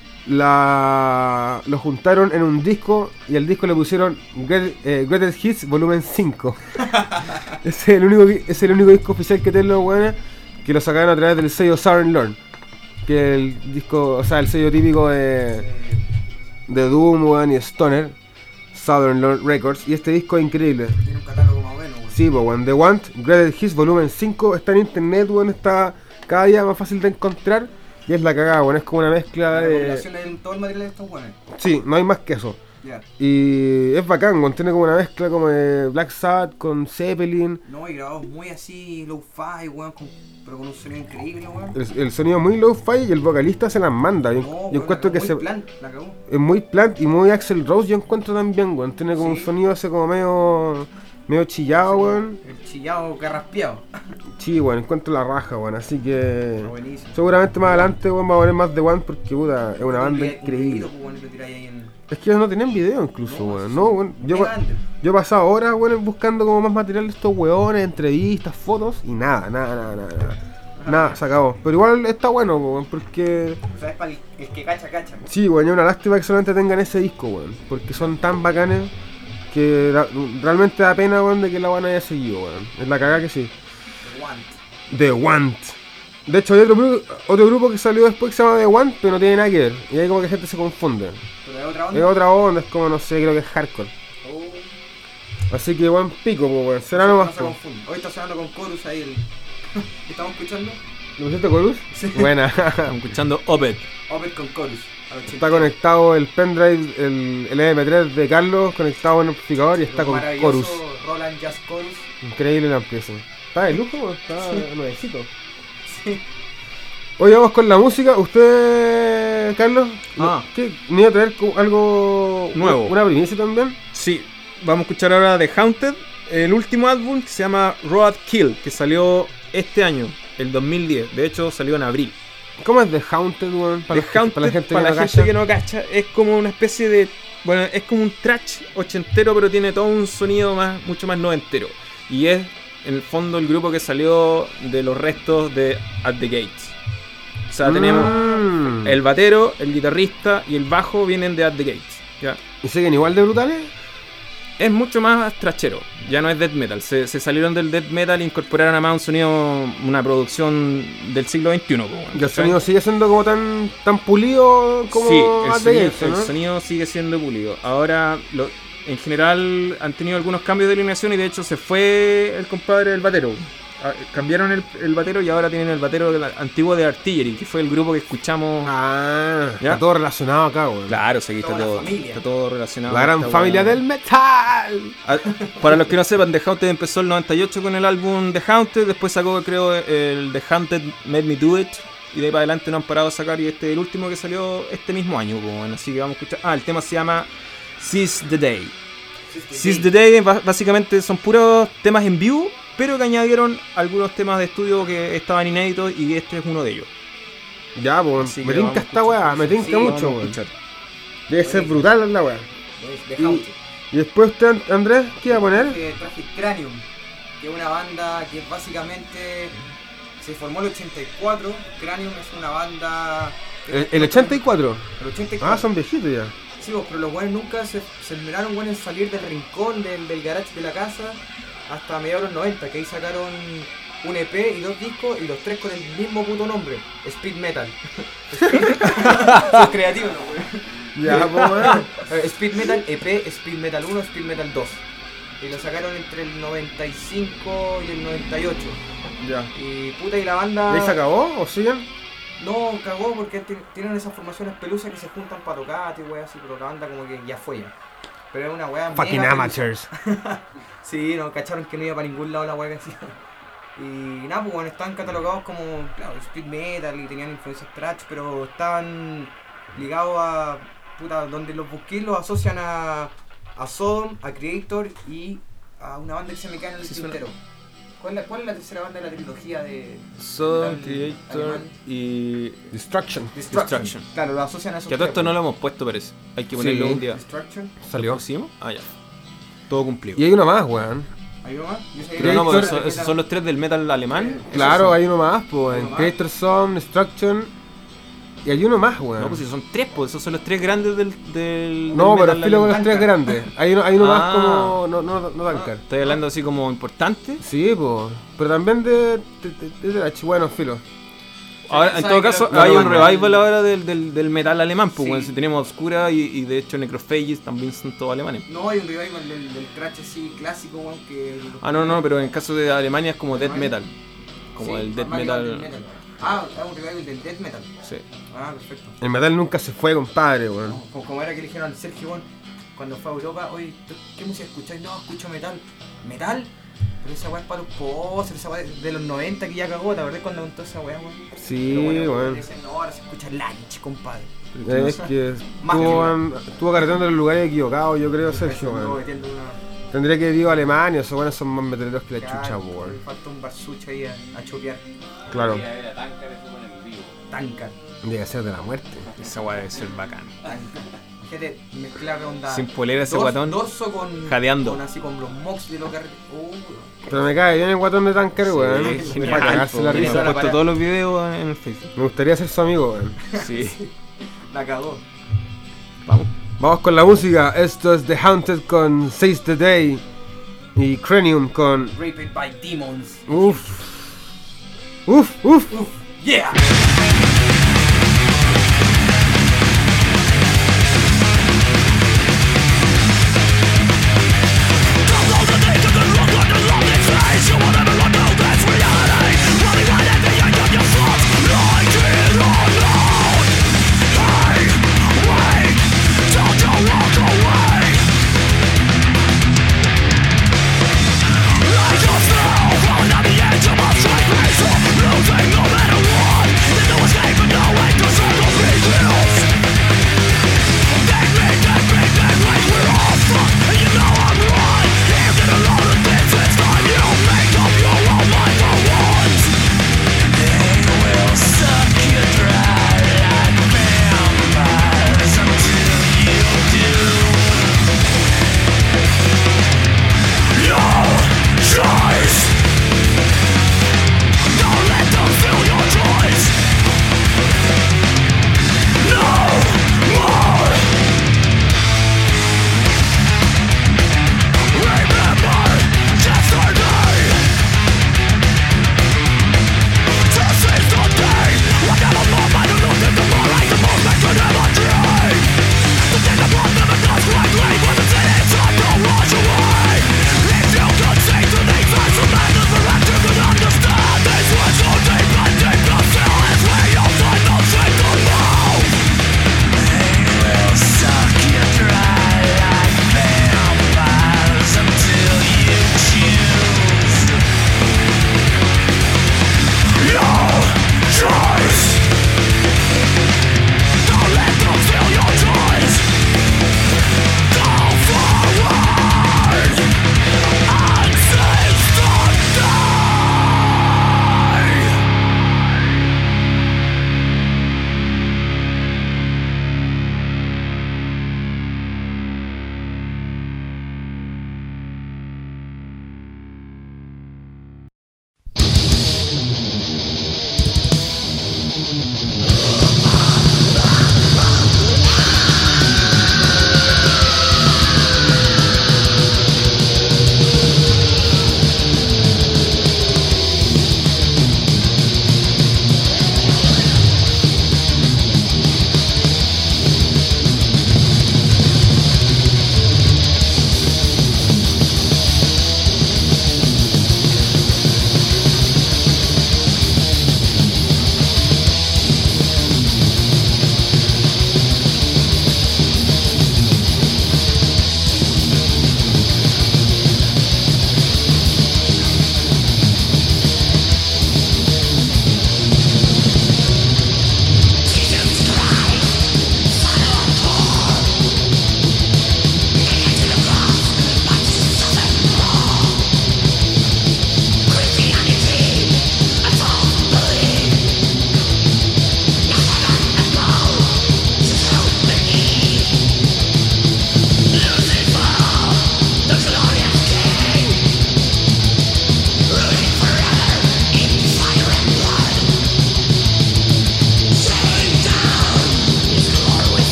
Lo juntaron en un disco y al disco le pusieron Greatest Hits Volumen 5. Es el único disco oficial que tienen los weones, que lo sacaron a través del sello Southern Lord, que es el disco, o sea, el sello típico de Doom, weón, y Stoner, Southern Lord Records. Y este disco es increíble. Tiene un catálogo más o menos, weón. Sí, pues, weón, The Want, Greatest Hits Volumen 5 está en internet, weón, está cada día más fácil de encontrar. Y es la cagada, weón, es como una mezcla La de... recopilación de todo el material de estos weones. Sí, no hay más que eso. Ya. Y es bacán, weón, tiene como una mezcla como de Black Sabbath con Zeppelin. No, y grabados muy así, low-fi, weón, pero con un sonido increíble, weón. El sonido muy low-fi y el vocalista se las manda. Yo weón, encuentro que muy se... plan, la cagó. Es muy plant y muy Axl Rose, yo encuentro también, weón. Tiene como un sonido ese como medio chillado, weón. El chillado carraspeado. Sí, weón, encuentro la raja, weón. Así que Buenísimo. seguramente más adelante, weón, va a poner más de One porque, puta, es una banda increíble. Es que ellos no tienen video incluso, weón. No, weón. Yo he pasado horas, weón, buscando como más material de estos weones, entrevistas, fotos y nada. Nada, se acabó. Pero igual está bueno, weón, porque... O sea, es para el que cacha. Sí, weón, es una lástima que solamente tengan ese disco, weón. Porque son tan bacanes que realmente da pena, weón, de que la weón haya seguido, weón. Es la cagada que sí. The Want. De hecho hay otro grupo que salió después que se llama The Want, pero no tiene nada que ver. Y ahí como que la gente se confunde. Pero es otra onda. Es otra onda, es como, no sé, creo que es hardcore. Así que buen pico, pues, weón. Será nomás. No se confunde. Hoy está sonando con Chorus ahí el... ¿Estamos escuchando? ¿Lo pusiste Chorus? Sí. Buena. Estamos escuchando Opeth. Opeth con Chorus. Está conectado el pendrive, el MP3 de Carlos, conectado en el amplificador y está con Chorus. Roland Jazz Chorus. Increíble la empresa. Está de lujo, weón. Está nuevecito. Sí. Hoy vamos con la música. ¿Usted, Carlos? ¿Qué? ¿Me iba a traer algo nuevo? ¿Una primicia también? Sí, vamos a escuchar ahora The Haunted, el último álbum que se llama Roadkill, que salió este año, el 2010. De hecho, salió en abril. ¿Cómo es The Haunted, weón? Para la gente que no cacha, es como una especie de... Bueno, es como un thrash ochentero, pero tiene todo un sonido mucho más noventero. Y es, en el fondo, el grupo que salió de los restos de At The Gates. O sea, tenemos el batero, el guitarrista y el bajo vienen de At The Gates, ¿ya? ¿Y siguen igual de brutales? es mucho más trachero. Ya no es death metal. Se salieron del death metal e incorporaron a más un sonido, una producción del siglo XXI. ¿Y el sonido sigue siendo como tan pulido como sí, At the Gates, el ¿no? sonido sigue siendo pulido. Ahora, en general, han tenido algunos cambios de alineación y de hecho se fue el compadre del batero. Cambiaron el batero y ahora tienen el batero antiguo de Artillery, que fue el grupo que escuchamos. Ah, ¿Ya? está todo relacionado acá, weón. Claro, sí, está Toda la todo, familia. está todo relacionado. La gran Esta familia weá. del metal. Para los que no sepan, The Haunted empezó el 98 con el álbum The Haunted, después sacó, creo, el The Haunted Made Me Do It, y de ahí para adelante no han parado a sacar, y este es el último que salió este mismo año, pues, bueno, así que vamos a escuchar. El tema se llama Seize the Day. Seize the Day básicamente son puros temas en vivo, pero que añadieron algunos temas de estudio que estaban inéditos, y este es uno de ellos. Ya, pues, Así me que tinca vamos a esta escuchar. weá, me tinca Sí, mucho, Vamos a weón. escuchar. Debe ser brutal la weá. The Haunted. Y después usted, Andrés, ¿qué iba a poner? Traje Cranium, que es una banda que básicamente se formó en el 84. Cranium es una banda... El 84. El 84. Ah, son viejitos ya. Sí, pues, pero los buenos nunca se esmeraron en salir del rincón del garage de la casa hasta mediados de los 90, que ahí sacaron un EP y 2 discos y los 3 con el mismo puto nombre, Speed Metal. Son creativos, ¿no, güey? Ya, pues, weón. Speed Metal EP, Speed Metal 1, Speed Metal 2. Y lo sacaron entre el 95 y el 98. Ya. Y puta, y la banda... ¿Y ahí se acabó o siguen? No, cagó porque tienen esas formaciones pelusas que se juntan para tocar y weas así, pero la banda como que ya fue ya. Pero es una wea Fucking mega amateurs. pelusa. Sí, no, cacharon que no iba para ningún lado la wea que hacía. Y nada, pues bueno, estaban catalogados como, claro, speed metal y tenían influencias thrash, pero estaban ligados a, puta, donde los busquís los asocian a Sodom, a Creator y a una banda que se me queda en el Sí, suena. tintero. ¿Cuál es la tercera banda de la trilogía de Sodom, metal Creator alemán? y... Destruction. Destruction. Claro, lo asocian a esos Que a todo tres, esto no pues. lo hemos puesto, parece. Hay que ponerlo Sí. un día. Destruction. Salió. ¿Pusimos? Ah, ya. Todo cumplido. Y hay uno más, weón. ¿Hay uno más? Yo sé Pero no, Creator- porque esos son los tres del metal alemán. Claro, hay uno más, pues. Hay En uno más. Creator Song, Destruction. Y hay uno más, weón. No, pues si son tres, pues esos son los tres grandes del No, pero metal filo con alemán. los tres grandes. Hay uno más Ah. como. No tan caro. ¿Estás hablando así como importante? Sí, pues. Pero también de thrash. Bueno, filo. Ahora, en sabe todo que caso, no, hay no, un no. revival ahora del metal alemán, pues Sí. bueno, si tenemos Obscura y de hecho Necrophages también son todos alemanes. No, hay un revival del thrash así clásico, weón, que... No, pero en el caso de Alemania es como death metal. Como Sí, el death más ligado al metal. death Ah, es un revival del death metal. Sí. Ah, perfecto. El metal nunca se fue, compadre, weón. Como era que le dijeron al Sergio, weón, cuando fue a Europa, oye, ¿qué música escucháis? No, escucho metal. ¿Metal? Pero esa weá es para los posers, esa weá de los 90 que ya cagó, ¿te acordás cuando contó esa weá, weón? Sí, Pero weón. dicen, no, ahora se escucha Lunch, compadre. Es que Más estuvo carreteando en los lugares equivocados, yo creo, Sergio, Estuvo weón. metiendo una... Tendría que ir a Alemania, esos weones son más metaleros que la Claro, chucha, weón. le falta un barsucho ahí a chopear. Claro, Ir a ver a Tankard y se pone en vivo. Tancar. debe ser de la muerte. Esa weá debe ser bacán. Fíjate, mezclar onda. Sin polera ese guatón. Dorso con. jadeando. Con así con los mocks de lo que. Pero me cae bien el guatón de Tanker, weón. Sí, Es genial, para cagarse po, la hemos risa. puesto todos los videos en el Facebook. Me gustaría ser su amigo, weón. Sí. La cagó. Vamos. Vamos con la música. Esto es The Haunted con Seize the Day. Y Cranium con. Raped by Demons. Uff. Uff. Yeah! Losing no matter what.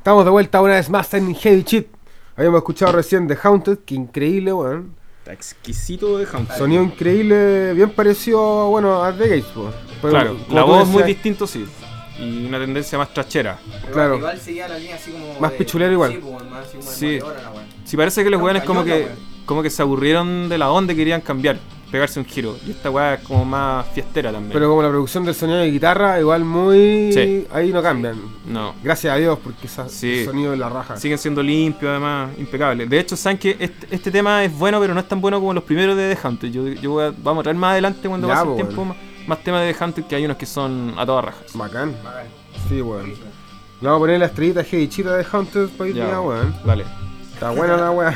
Estamos de vuelta una vez más en Heavy Cheat. Habíamos escuchado recién The Haunted, que increíble, weón. Está exquisito de Haunted. Sonido increíble, bien parecido, bueno, a The Gates, weón. Pero, Claro, como la tú voz muy decías, distinto, sí. Y una tendencia más trachera. Pero Claro. Igual seguía la línea así como. Más pichulero igual. Sí, pues, más así como de Sí. moledora, la weá. Sí, parece que los No, weones como cañona, que, weón. como que se aburrieron de la onda y querían cambiar, pegarse un giro. Y esta weá es como más fiestera también. Pero como la producción del sonido de guitarra, igual muy... Sí. Ahí no cambian. No. Gracias a Dios, porque ese Sí. sonido de la raja. Siguen siendo limpios, además, impecables. De hecho, saben que este tema es bueno, pero no es tan bueno como los primeros de The Haunted. Vamos a traer más adelante cuando Ya, pase el pues, tiempo más temas de The Haunted, que hay unos que son a todas rajas. Bacán. Bacán. Sí, weón. Le vamos a poner la estrellita Heavy Cheat de Haunted para hoy día, weón. Dale. Está buena la weá.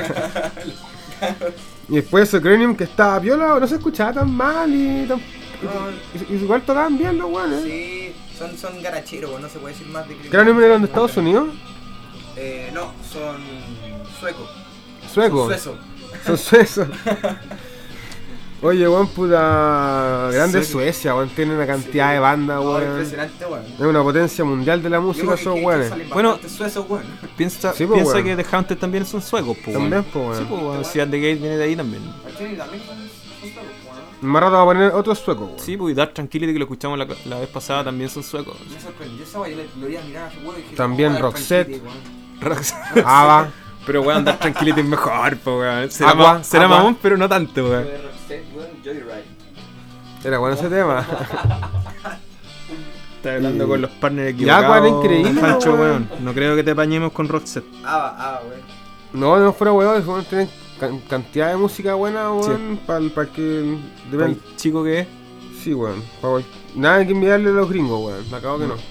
Y después Cranium, que estaba piola, no se escuchaba tan mal y igual tocaban bien los weones. Sí, son garacheros, weón, no se puede decir más de Cranium era de Estados Unidos. No, son suecos. Sueco. Son suezos. Son suezos. Oye, weón, puta. Grande Suecia, weón. Tiene una cantidad de bandas, No, weón. impresionante, weón. Es una potencia mundial de la música, esos weones. Bueno, Suezos, weón. Piensa, Sí, pues, piensa weón. que The Haunted también son suecos, pues. También, pues, weón. Sí, pues, weón. Ciudad de Gate viene de ahí también. Aquí también son suecos, weón. Más rato vamos a poner otros suecos, weón. Sí, pues, y Dark Tranquility, que lo escuchamos la vez pasada, también son suecos. Me sorprendió esa weá, yo lo iba a mirar a ese weón y dije, También oh, Roxette. Tranquility, weón. Ava. Pero weón, Dark Tranquility es mejor, pues, weón. Agua, Será agua. mamón, pero no tanto, weón. De Roxette, weón, Joyride. Era bueno ese tema. Estás hablando con los partners Y Aqua equivocados. era increíble, Pancho, weón. weón. No creo que te apañemos con Roxette. Weón. No fuera weón, weón, tienen cantidad de música buena, weón, para que El chico que es. Sí, weón. Nada que enviarle a los gringos, weón. Me acabo que no.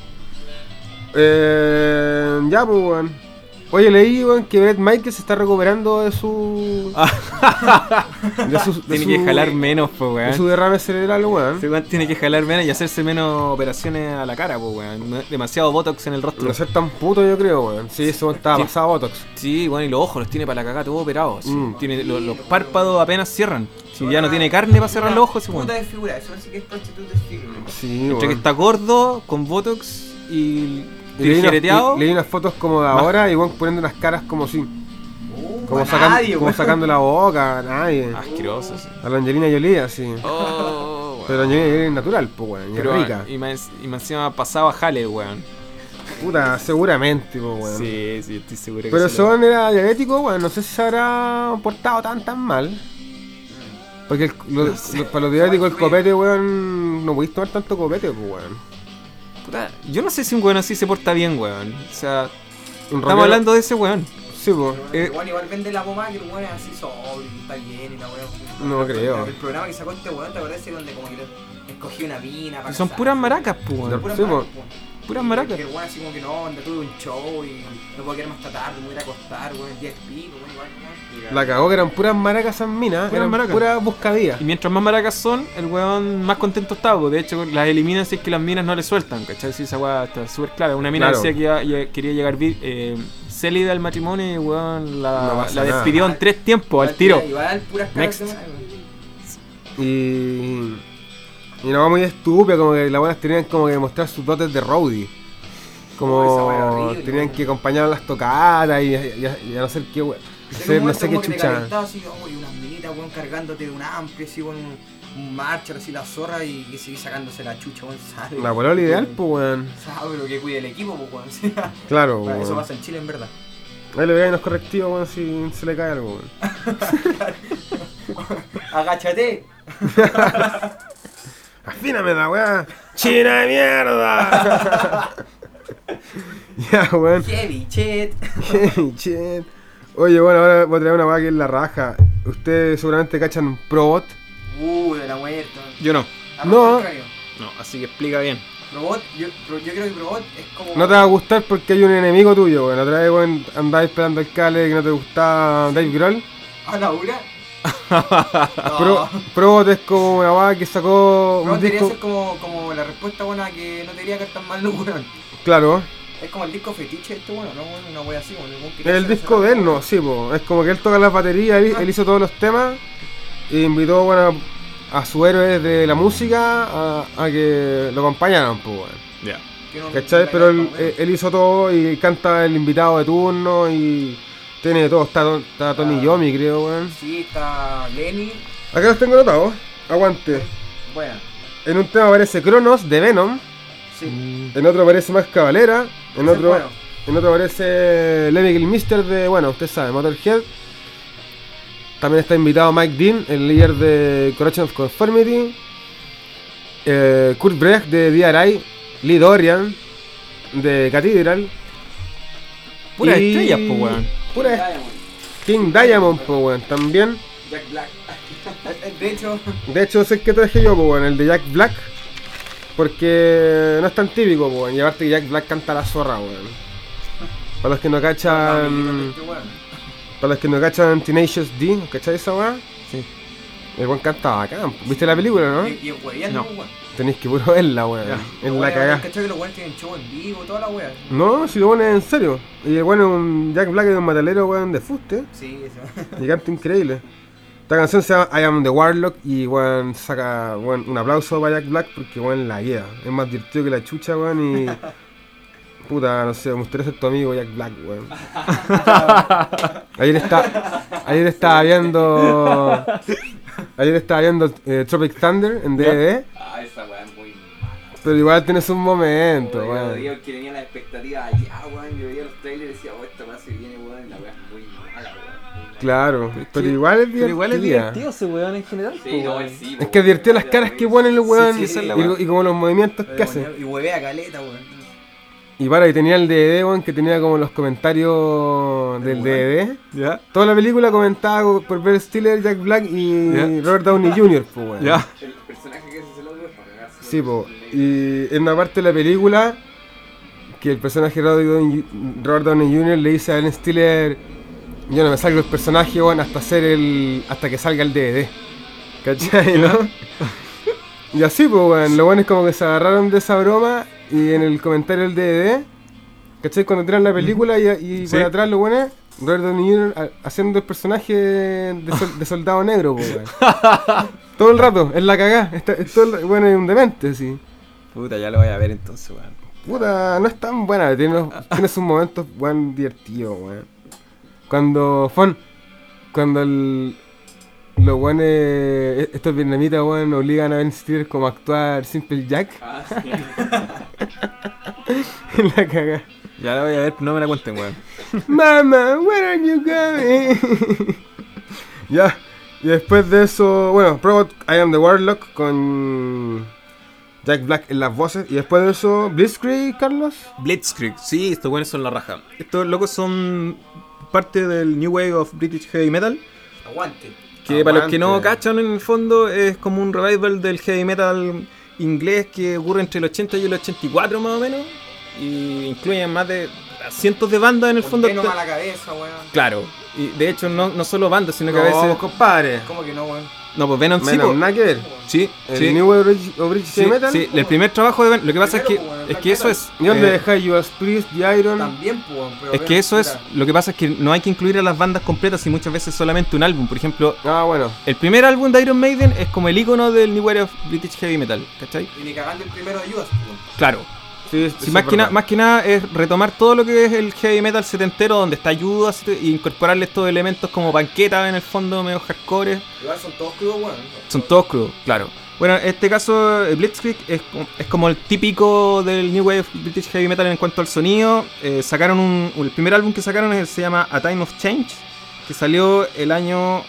Ya, pues, weón. Oye, leí, weón, que Bret Michaels se está recuperando de su... Tiene que jalar menos, pues, de su weón. derrame cerebral, weón. Ese weón tiene que jalar menos y hacerse menos operaciones a la cara, pues, weón. Demasiado botox en el rostro. No ser tan puto, yo creo, weón. Sí, ese weón estaba Sí. pasado Botox. Sí, bueno, y los ojos los tiene para la cagada todo operados. sí. Mm. Tiene los párpados apenas cierran. Si ya no tiene carne para cerrar los ojos, ese weón. Puta de figura, eso sí que es prostituta de figura. Sí, Entre que weón. está gordo, con botox y Y leí tijereteado. leí unas fotos como de ahora y weón poniendo unas caras como así. Como, nadie, como weón. sacando la boca, a nadie. Asqueroso, sí. A la Angelina Jolie, así. Oh, weón. Pero la Angelina Jolie es natural, pues, weón. Y es Pero, rica. y más encima pasaba jale, weón. Puta, seguramente, pues, weón. Sí, sí, estoy seguro que Pero sí ese weón era diabético, weón. No sé si se habrá portado tan mal. Porque para los diabéticos el copete, weón, no podéis tomar tanto copete, pues, weón. Puta, yo no sé si un weón así se porta bien, weón. O sea, Un estamos rockero- hablando de ese weón. Sí, pues. El weón igual vende la pomada que el weón es así sobrio, y está bien y la weón. No creo. El programa que sacó este weón, ¿te acuerdas ese donde como que escogió una mina para Son casarse? puras maracas, pues, weón. Puras Sí, maracas, po. po. Puras Y maracas. que el weón así como que no, donde tuve un show y no puedo quedarme hasta tarde, me voy a ir a acostar, weón, 10 pico, weón, igual, weón. La cagó que eran puras maracas esas minas. Puras Eran maracas. puras buscavías. Y mientras más maracas son, el weón más contento está, pues. De hecho, las eliminan si es que las minas no le sueltan, ¿cachai? Si esa weá está súper clara. Una mina Claro. decía que quería llegar célida al matrimonio y el weón No pasa la nada. despidió en 3 tiempos, al tiro. Igual puras caras Next. de weón. Y una weá muy estúpida, como que las buenas tenían como que mostrar sus dotes de roadie. Oh, esa weá Como horrible, tenían weón. que acompañar a las tocadas y a no ser qué weá. No sé qué chucha. Así, oh, y unas minitas, weón, cargándote de un ampli, así, weón, un marcher, así la zorra y que sigue sacándose la chucha, weón, sale. La polola ideal, pues weón. Sabe lo que cuide el equipo, pues, weón. Sí. Claro, Bueno, eso weón. pasa en Chile, en verdad. Ahí le vean los correctivos, weón, si se le cae algo, weón. Agáchate. Afíname la weá. ¡China de mierda! Ya, weón. Heavy, shit. Che. Oye, bueno, ahora voy a traer una weá que es la raja. Ustedes seguramente cachan Probot. De la muerta. Yo no. No. No, así que explica bien. Probot, yo creo que Probot es como. No te va a gustar porque hay un enemigo tuyo, weón. Otra vez, weón, andabas esperando el cale que no te gustaba Dave Grohl. ¿A Laura? Probot es como una weá que sacó Probot un debería disco. ser como la respuesta buena que no te debería caer tan mal, no, weón. Claro. Es como el disco fetiche este, bueno, ¿no? Bueno, una wea así, bueno. El disco de él, no, sí, po. Es como que él toca la batería, él hizo todos los temas. E invitó, bueno, a sus héroes de la música a que lo acompañaran, pues, weón. Ya. Que no- ¿Cachai? no Pero la él, cagamos, weón. él hizo todo y canta el invitado de turno y tiene de todo. Está Tony Yomi, creo, weón. Sí, está Lenny. Acá los tengo anotados. Aguante. Bueno, En un tema aparece Cronos de Venom. sí. En otro aparece Max Cavalera. En Ese es otro, bueno. en otro aparece Lemmy Kilmister de, bueno, usted sabe, Motorhead. También está invitado Mike Dean, el líder de Correction of Conformity. Kurt Brecht de DRI. Lee Dorian de Cathedral. Puras Y- estrellas, po, weón. Pura Diamond, King Diamond, po, weón. También. Jack Black. De hecho, De hecho, sé que traje yo, po, weón, el de Jack Black. Porque no es tan típico, po, weón. Y aparte que Jack Black canta la zorra, weón. Para los que no cachan. Para los que no cachan Tenacious D, ¿cachai esa weá? Sí. El weón canta bacán. ¿Viste la película, no? y hueveando, No. weón. Tenéis que puro verla, weón. Es la cagá. ¿Cachai que los weones tienen show en vivo, toda la wea? No, si lo pones en serio. Y el weón es un Jack Black, es un metalero, weón, de fuste. Sí, eso. Y canta increíble. Esta canción se llama I Am the Warlock y weón saca weón, un aplauso para Jack Black porque weón la guía. Es más divertido que la chucha, weón, y. Puta, no sé, me gustaría ser tu amigo Jack Black, weón. Ayer estaba viendo. Tropic Thunder en DVD, Ah, esa weá es muy pero igual tienes un momento, mala. weón. Yo que tenía las expectativas allá, weón. Yo veía los trailers y decía, oh, esta weá se viene, weón. Y la weá es muy mala, weón. Claro, pero igual es Pero igual es divertida. divertido ese weón en general, Sí, po, no, weón. sí. Es que es divertido las caras que pone el weón sí, esa es la y, weá. y como los movimientos que hace. Y huevea caleta, weón. Y para, y tenía el DVD, weón, que tenía como los comentarios del DVD. ¿Ya? Toda la película comentada por Ben Stiller, Jack Black y Ya. Robert Downey Jr., pues, weón. Ya. El personaje que se lo dio para cagarse. Sí, po. Y en una parte de la película, que el personaje Robert Downey Jr. le dice a Ben Stiller: yo no me salgo el personaje, weón, hasta que salga el DVD. ¿Cachai, no? Y así, pues, weón, lo bueno es como que se agarraron de esa broma y en el comentario del DVD, ¿cachai? Cuando tiran la película y Sí. por atrás lo bueno es Robert Downey Jr. haciendo el personaje de soldado negro, pues, weón. Todo el rato, es la cagá. Bueno, es un demente, sí. Puta, ya lo voy a ver entonces, weón. Puta, no es tan buena, tiene sus momentos, weón, divertidos, weón. Cuando los weones, estos vietnamitas, weón, obligan a Ben Stiller como a actuar Simple Jack. Ah, sí. La cagá. Ya la voy a ver, no me la cuenten, weón. Mama, where are you going? Ya, y después de eso, bueno, Robot I Am the Warlock con Jack Black en las voces. Y después de eso, Blitzkrieg, Carlos. Blitzkrieg, sí, estos weones son la raja. Estos locos son parte del New Wave of British Heavy Metal. Aguante. Que para los que no Aguante. cachan, en el fondo es como un revival del heavy metal inglés que ocurre entre el 80 y el 84 más o menos. Y incluyen más de cientos de bandas en el fondo. Venom a la cabeza, weón. Claro, y de hecho no solo bandas, sino que a No, veces... compadre. ¿Cómo que no, weón? No, pues Venom sí, Menos, po. nada que ver. Sí, El sí. New Wave of British Sí, Heavy Metal. sí, el primer trabajo de Venom. Lo que pasa Primero, es pues, que, bueno, eso Black es... ¿Y dónde eh, deja Judas Priest, The Iron? También, pues, weón. pero es que eso es... Lo que pasa es que no hay que incluir a las bandas completas y muchas veces solamente un álbum. Por ejemplo, Ah, bueno. el primer álbum de Iron Maiden es como el icono del New Wave of British Heavy Metal, ¿cachai? Y ni cagando el primero de Judas, pues, weón. Claro. Sí, Sí, eso más, es que verdad. más que nada es retomar todo lo que es el heavy metal setentero, donde está Judas, e incorporarle estos elementos como panqueta en el fondo, medio hardcore. Igual son todos crudos, weón. Son todos crudos, claro. Bueno, en este caso, Blitzkrieg es como el típico del New Wave British Heavy Metal en cuanto al sonido. Sacaron el primer álbum que sacaron se llama A Time of Change, que salió el año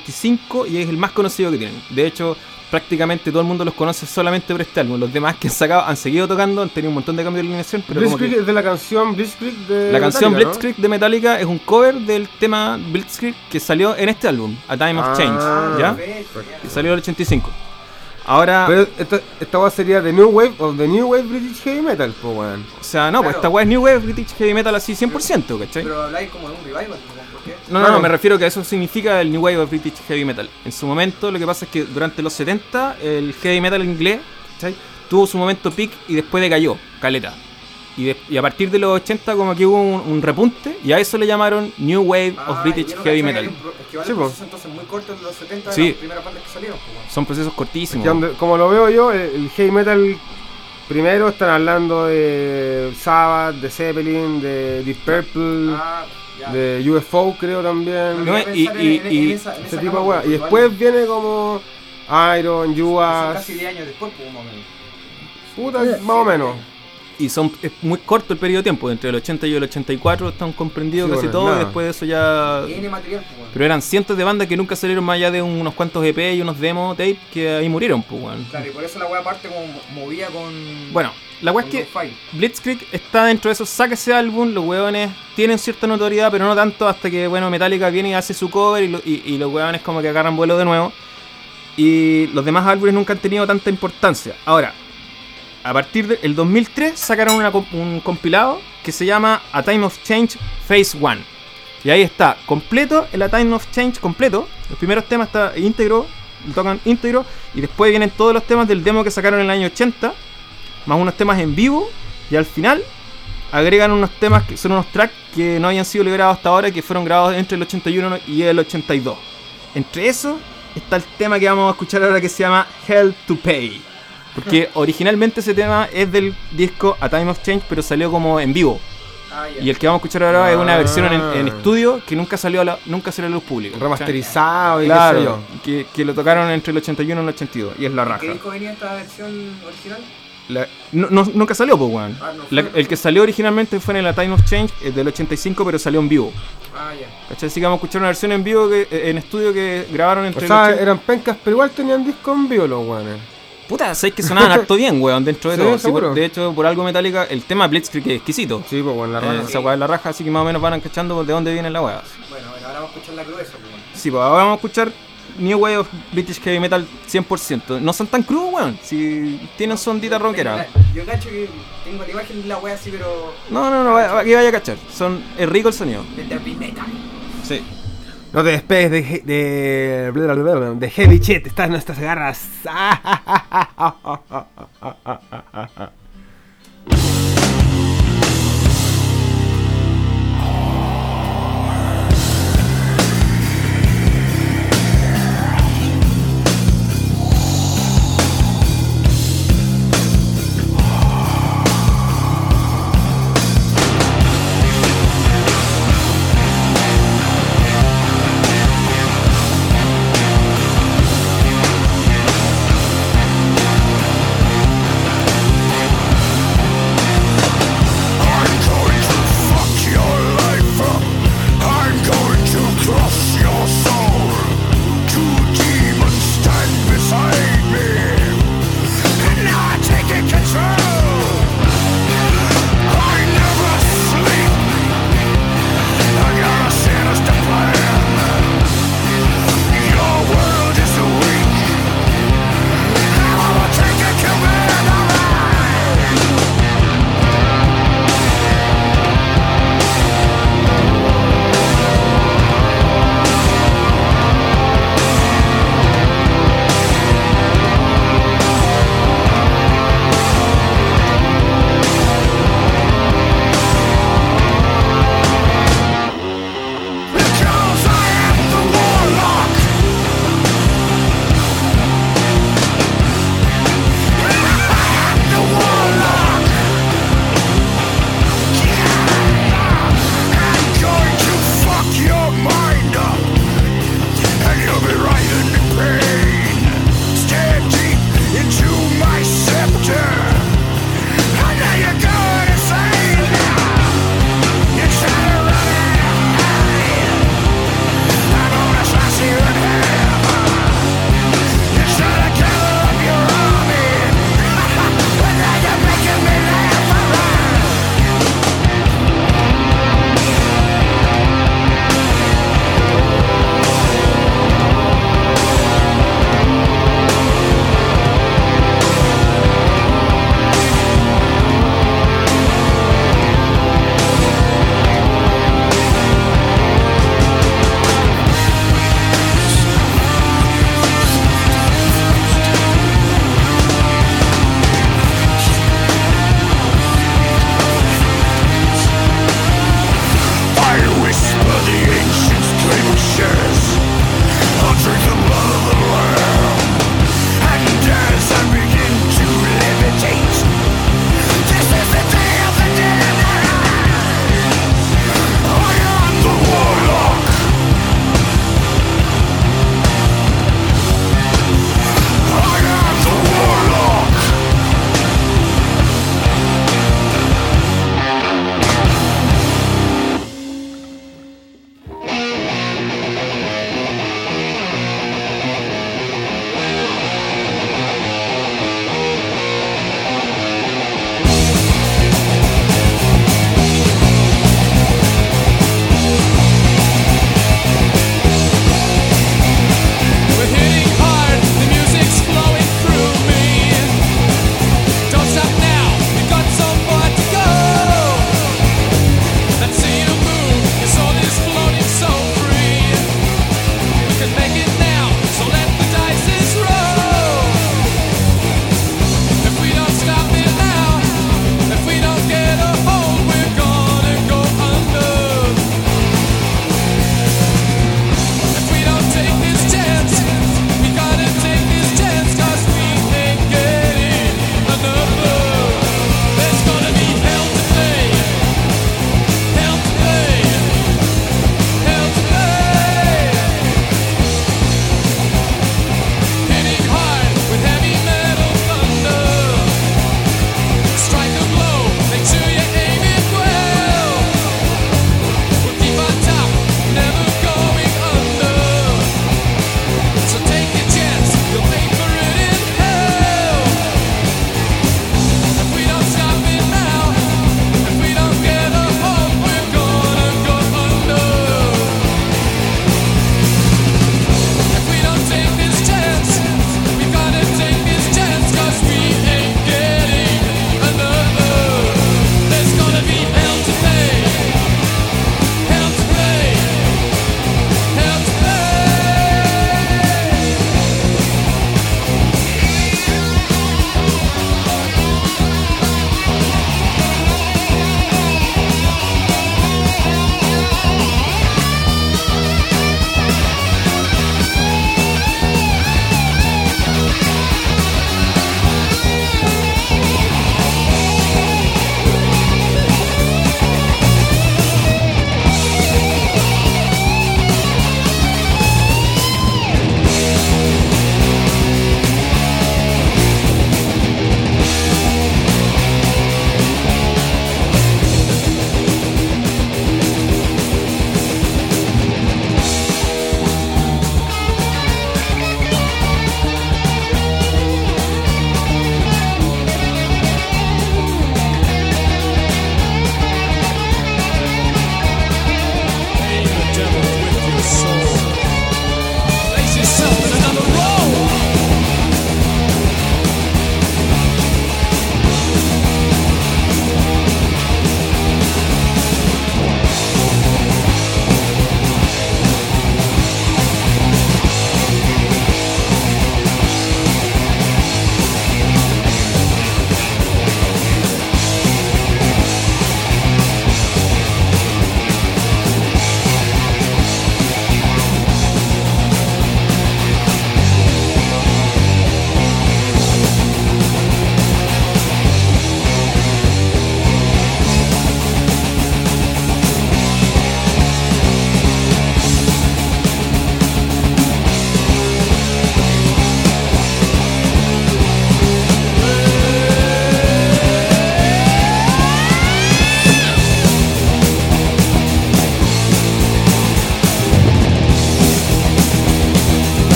85 y es el más conocido que tienen. De hecho, prácticamente todo el mundo los conoce solamente por este álbum. Los demás que han sacado han seguido tocando, han tenido un montón de cambios de alineación, pero como Blitzkrieg que es de la canción Blitzkrieg de la canción Metallica, ¿no? Blitzkrieg de Metallica es un cover del tema Blitzkrieg que salió en este álbum, A Time of Change, ¿ya? Perfecto, Que salió en el 85. Ahora, Pero esta weá sería The New Wave of the New Wave British Heavy Metal, pues weón. o sea, no, pues Claro. esta weá es New Wave British Heavy Metal así 100%, ¿cachai? Pero habláis como de un revival, pues, weón. ¿Por qué? No, me refiero que eso significa el New Wave of British Heavy Metal. En su momento, lo que pasa es que durante los 70, el heavy metal inglés, ¿cachai? Tuvo su momento peak y después decayó, caleta. Y a partir de los 80 como que hubo un repunte y a eso le llamaron New Wave of British yo no Heavy cachaba metal. que hay es que van Sí, los po. procesos entonces muy cortos en los 70 Sí. de las primeras bandas que salieron, pues, weón. Son procesos cortísimos. Que como lo veo yo, el heavy metal Primero están hablando de Sabbath, de Zeppelin, de Deep Purple, Ya. de UFO creo también. No, Quería y- pensar y- esa Ese tipo de gama, weá. Y igual, después viene como Iron, son Judas. casi 10 años después, pues, más o menos. Puta, más o menos. Y es muy corto el periodo de tiempo, entre el 80 y el 84 están comprendidos Sí, casi bueno, todo, nada. y después de eso ya... Tiene material, pues, weón. Pero eran cientos de bandas que nunca salieron más allá de unos cuantos EP y unos demo tape que ahí murieron, pues, weón. Claro, y por eso la weá parte como movía con. Bueno, la weá es con que lo-fi. Blitzkrieg está dentro de esos, saca ese álbum, los weones tienen cierta notoriedad, pero no tanto hasta que, bueno, Metallica viene y hace su cover y los weones como que agarran vuelo de nuevo. Y los demás álbumes nunca han tenido tanta importancia. Ahora, a partir del 2003 sacaron un compilado que se llama A Time of Change Phase 1. Y ahí está, completo, el A Time of Change completo. Los primeros temas está íntegro, tocan íntegro. Y después vienen todos los temas del demo que sacaron en el año 80, más unos temas en vivo. Y al final agregan unos temas que son unos tracks que no habían sido liberados hasta ahora, que fueron grabados entre el 81 y el 82. Entre esos está el tema que vamos a escuchar ahora, que se llama Hell to Pay. Porque originalmente ese tema es del disco A Time of Change, pero salió como en vivo. Ya. Y el que vamos a escuchar ahora es una versión en Ah. estudio que nunca salió a la luz pública. Remasterizado y Claro, qué sé yo. que lo tocaron entre el 81 y el 82. Y es la raja. ¿Qué disco venía esta versión original? Nunca salió, pues, weón. Ah, no fue. El que salió originalmente fue en el A Time of Change, del 85, pero salió en vivo. Ya. ¿Cachai? Así que vamos a escuchar una versión en vivo, en estudio, que grabaron O entre el sea, 80. eran pencas, pero igual tenían disco en vivo los weones. Puta, sabéis que sonaban harto bien, weón, dentro de Sí, todo. Sí, seguro. de hecho, por algo Metallica, el tema Blitzkrieg es exquisito. Sí, pues bueno, la raja. Esa weá es la raja, así que más o menos van cachando de dónde viene la weá. Bueno, ahora vamos a escuchar la gruesa, pues, weón. Sí, pues ahora vamos a escuchar New Wave of British Heavy Metal 100%. No son tan crudos, weón. Si tienen sondita rockera. Yo cacho que tengo la imagen de la wea así, pero. Aquí vaya a cachar. Es rico el sonido. de heavy metal. Sí. No te despegues de Heavy Shit, estás en nuestras garras. Hell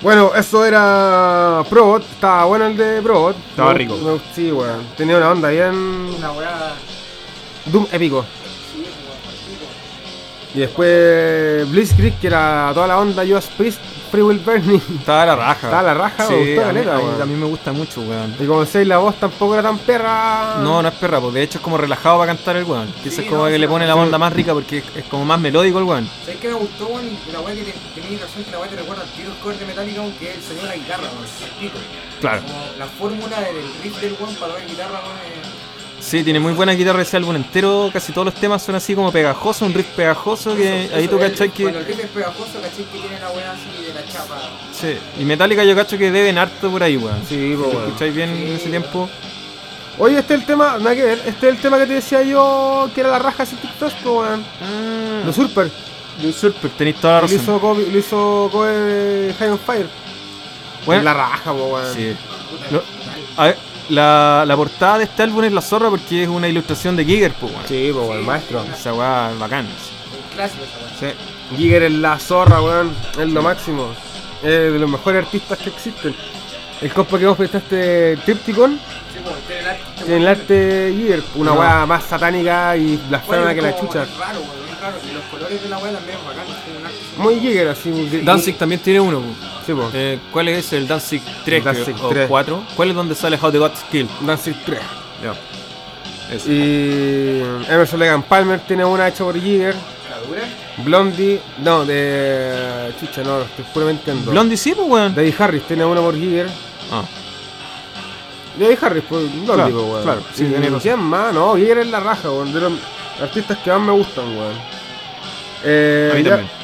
Bueno, eso era Probot. Estaba bueno el de Probot. Estaba rico. Sí, weón. Tenía una onda bien. Una weá. Doom épico. Sí, weón. Y después Blitzkrieg, que era toda la onda Judas Priest, Free Will Burning. Estaba a la raja. Estaba a la raja, Sí, me gustó a mí, caleta, weón. a mí me gusta mucho, weón. Y como decís, la voz tampoco era tan perra. No, no es perra, pues de hecho es como relajado para cantar el weón. Que eso Sí, es como no, que sí, le pone sí. la onda más rica porque es como más melódico el weón. ¿Sabes qué me gustó, weón? Y la weá que tenía razón, que la weá te recuerda al tiro cover de Metallica, aunque es el sonido de la guitarra, weón. El pico. Claro. Como la fórmula del riff del weón para tocar guitarra, weón. Sí, tiene muy buena guitarra ese álbum entero, casi todos los temas son así como pegajosos, un riff pegajoso que ahí tú cachai Cuando que... el riff es pegajoso, cachai que tiene la weá así de la chapa. Sí, y Metallica yo cacho que deben harto por ahí, weón. Sí, pues, ¿Lo weón. escucháis bien en ese tiempo? Oye, este es el tema, nada que ver. Este es el tema que te decía yo, que era la raja ese TikTok, weón. Los Surper. The Usurper, tenéis toda la Lo razón. hizo cover High on Fire. Bueno, La raja, po, weón. sí. A ver, la portada de este álbum es la zorra porque es una ilustración de Giger, pues, weón. Sí, po, weón, maestro. Esa weá es bacán. Un clásico esa weá. Sí. Giger es la zorra, weón. Es lo máximo. Es de los mejores artistas que existen. El compa que vos prestaste Tripticon Sí, pues, tiene el arte. tiene el arte de Giger. Una No. weá más satánica y blasfema que la chucha. Es raro, weón, es raro. Y los colores de la weá también es bacán. Es como un arte. Muy Giger, así. Danzig también tiene uno, pues. Sí, po. ¿Cuál es el Danzig 3 Danzig o 3. 4? ¿Cuál es donde sale How the Gods Kill? Danzig 3. Ya. Ese. Y Emerson Legan Palmer tiene una hecha por Giger. ¿La dura? Blondie, no, de. Chucha, no, estoy puramente mintiendo. Blondie sí, pues, weón. David Harris tiene una por Giger. Ah. David Harris, pues, Blondie, Claro, pues, weón. claro, sí, Y tenés razón. ¿quién más? No, Giger es la raja, weón. De los artistas que más me gustan, weón. A mí ya- también.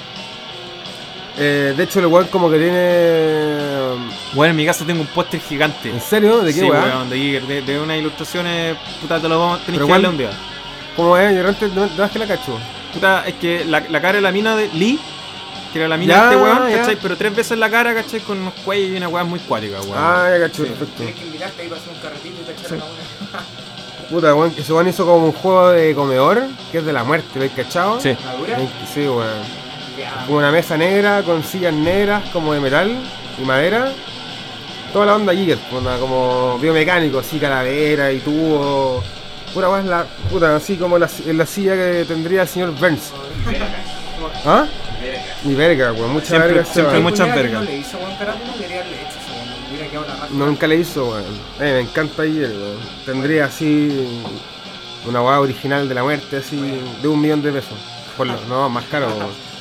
de hecho, el weón como que tiene. Bueno, en mi casa tengo un póster gigante. ¿En serio? ¿De qué Sí, weón? weón, de Giger, de unas ilustraciones, puta, te lo vamos a tener Pero que darle igual- un día. ¿Cómo es? Yo antes no es que la cacho. Puta, es que la cara de la mina de Lee, que era la mina Ya, de este weón, ya. ¿cachai? Pero 3 veces la cara, ¿cachai? Con unos cuellos y una weá muy cuática, weón. Ah, ya cacho, perfecto. Tienes que invitarte ahí para hacer un carretito y te echar la weá. Puta, weón, ese weón hizo como un juego de comedor, que es de la muerte, ¿lo has cachado? Sí. ¿La dura? Sí, weón. Ya. Como una mesa negra con sillas negras como de metal y madera. Toda la onda Giger, onda como biomecánico, así calavera y tubo. Pura weón, la puta, así como la silla que tendría el señor Burns. ¿Ah? Y verga, weón, mucha Siempre- verga ese siempre weón. muchas Mira que vergas. No le hizo buen carátula, quería haberle hecho eso, weón. Hubiera quedado la raja. No, nunca le hizo, weón. Me encanta Giger, weón. Tendría así una weá original de la muerte, así de 1 millón de pesos. No, más caro, weón.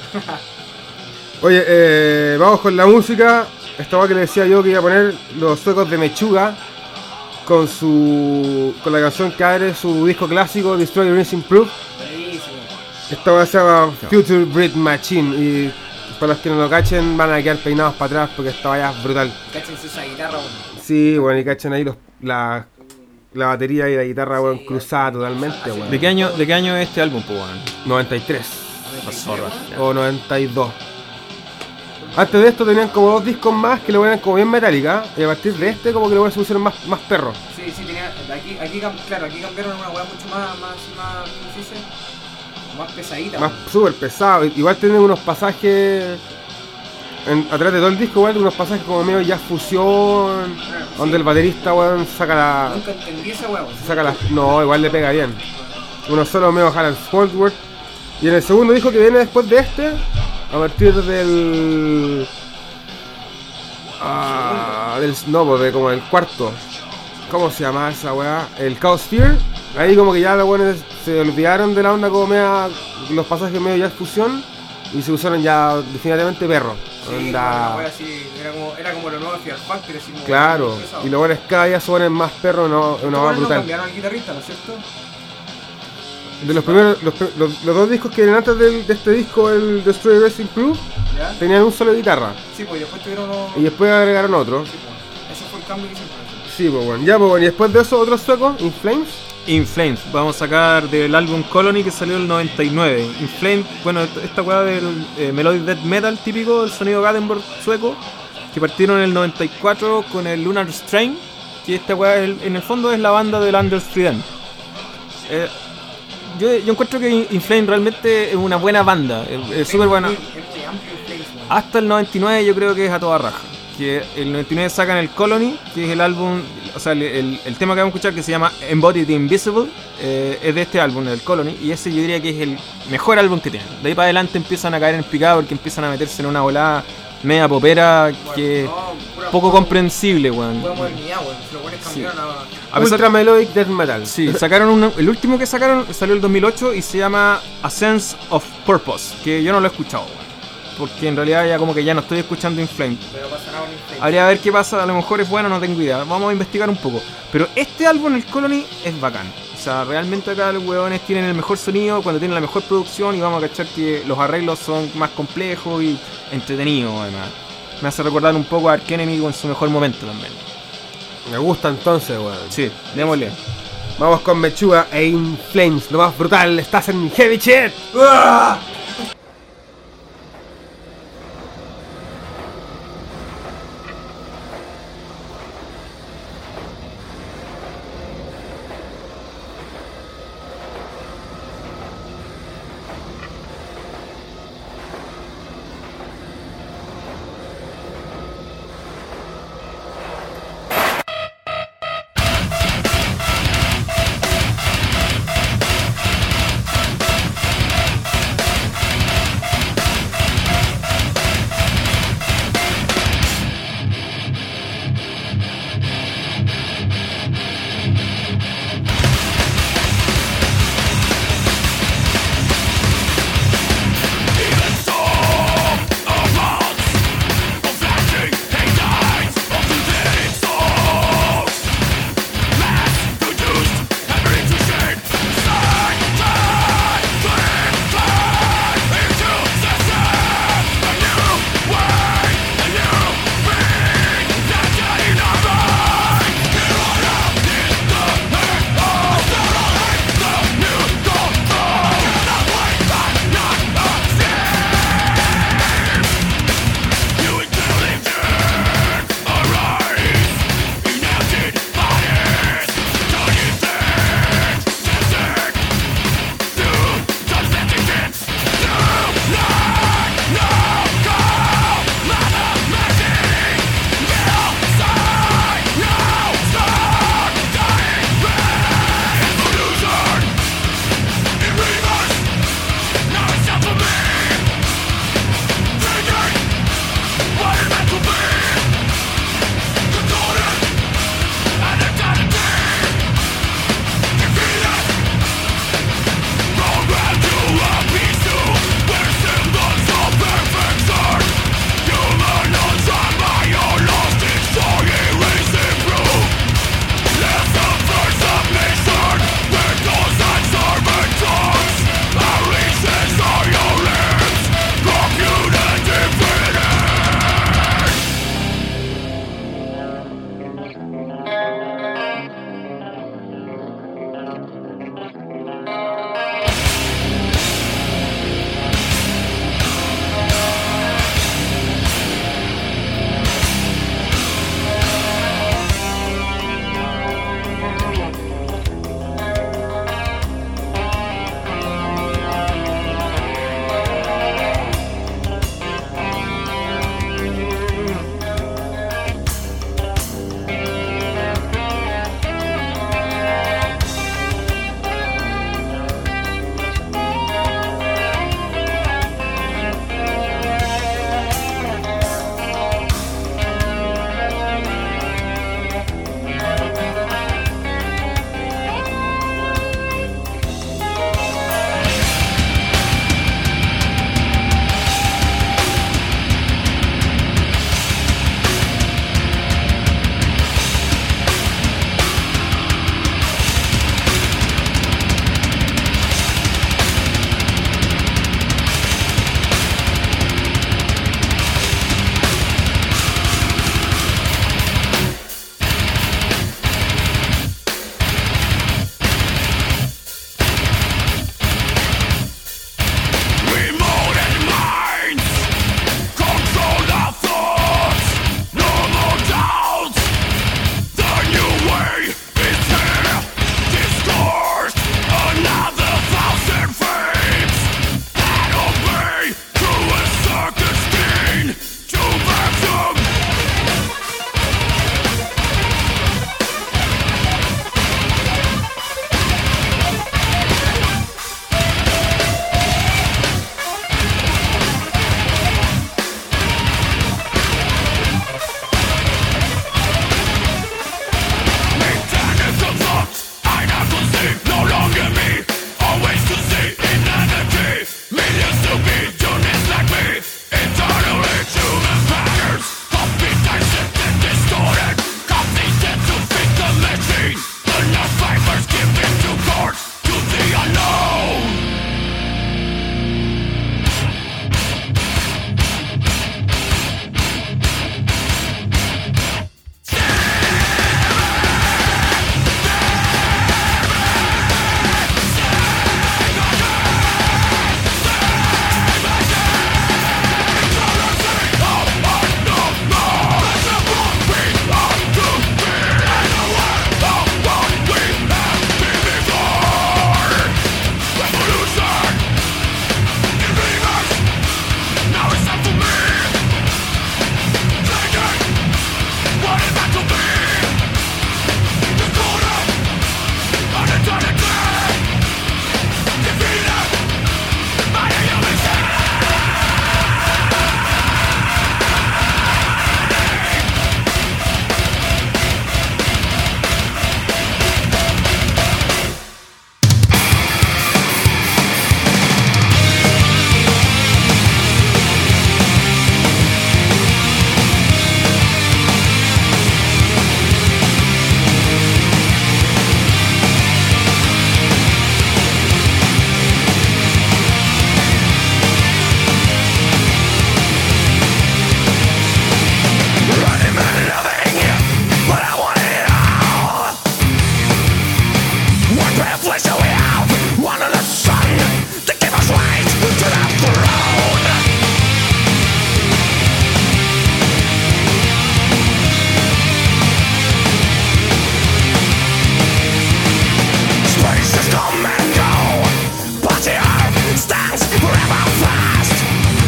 Oye, vamos con la música. Esta weá que le decía yo que iba a poner los suecos de Mechuga con la canción que abre su disco clásico Destroy Racing Proof. Buenísimo. Esta weá se llama Future Breed Machine y para los que no lo cachen van a quedar peinados para atrás porque esta weá es brutal. Cáchense esa guitarra, weón. Sí, bueno, y cachen ahí la batería y la guitarra, weón, cruzada totalmente, weón. ¿De qué año es este álbum, pues, weón? 93 La zorra. o 92. Antes de esto tenían como 2 discos más que lo eran como bien metálica y a partir de este como que lo se pusieron más perros. Sí, sí, tenía. Claro, aquí cambiaron una weá mucho más, ¿cómo se dice? Más pesadita. Más weón. súper pesado. Igual tienen unos pasajes atrás de todo el disco, igual unos pasajes como medio jazz fusión, donde el baterista, weón, saca Nunca entendí esa weá, weón. No, igual le pega bien. Uno solo medio Alan Spoltworth. Y en el segundo disco que viene después de este, a partir del. No, pues de como el cuarto. ¿Cómo se llama esa weá? El Chaos Fear. Ahí como que ya los weones se olvidaron de la onda como media. Los pasajes medio jazz fusión. Y se usaron ya definitivamente perro. Sí, Onda. una weá así, era como lo nuevo de Fear Factory, así como. Claro. pesado. Y los weones cada día suenan más perros, no, una Estos weá weones no brutal. cambiaron al guitarrista, ¿no es cierto? De los primeros, los 2 discos que vienen antes de este disco, el Destroy Racing Proof, ¿Ya? tenían un solo guitarra. Sí, pues después tuvieron unos. Y después agregaron otro. Sí, pues. Ese fue el cambio que hicieron. Sí, pues bueno. Ya, pues bueno. Y después de eso, otro sueco, In Flames. In Flames, vamos a sacar del álbum Colony que salió en el 99. In Flames, bueno, esta weá del Melodic Death Metal típico, el sonido Gothenburg sueco, que partieron en el 94 con el Lunar Strain, que esta weá en el fondo es la banda del Anders Friden. Yo encuentro que In Flames realmente es una buena banda, es súper buena. Es muy amplio el Flames, weón. Hasta el 99 yo creo que es a toda raja. que el 99 sacan el Colony, que es el álbum, o sea, el tema que vamos a escuchar que se llama Embodied Invisible, es de este álbum, el Colony, y ese yo diría que es el mejor álbum que tienen. De ahí para adelante empiezan a caer en picado porque empiezan a meterse en una volada media popera que poco comprensible, weón. Buena modernidad, weón. Si los buenos cambiaron A pesar Ultra Melodic Death Metal. Sí, sacaron el último que sacaron salió el 2008 y se llama A Sense of Purpose, que yo no lo he escuchado, weón, porque en realidad ya como que ya no estoy escuchando In Flames. pero pasa nada con Inflame. Habría a ver qué pasa, a lo mejor es bueno, no tengo idea. Vamos a investigar un poco. Pero este álbum, el Colony, es bacán. O sea, realmente acá los huevones tienen el mejor sonido, cuando tienen la mejor producción, y vamos a cachar que los arreglos son más complejos y entretenidos además. Me hace recordar un poco a Arch Enemy en su mejor momento también. Me gusta entonces, weón. Sí, démosle. Vamos con Mechuga e In Flames, lo más brutal, estás en Heavy Shit.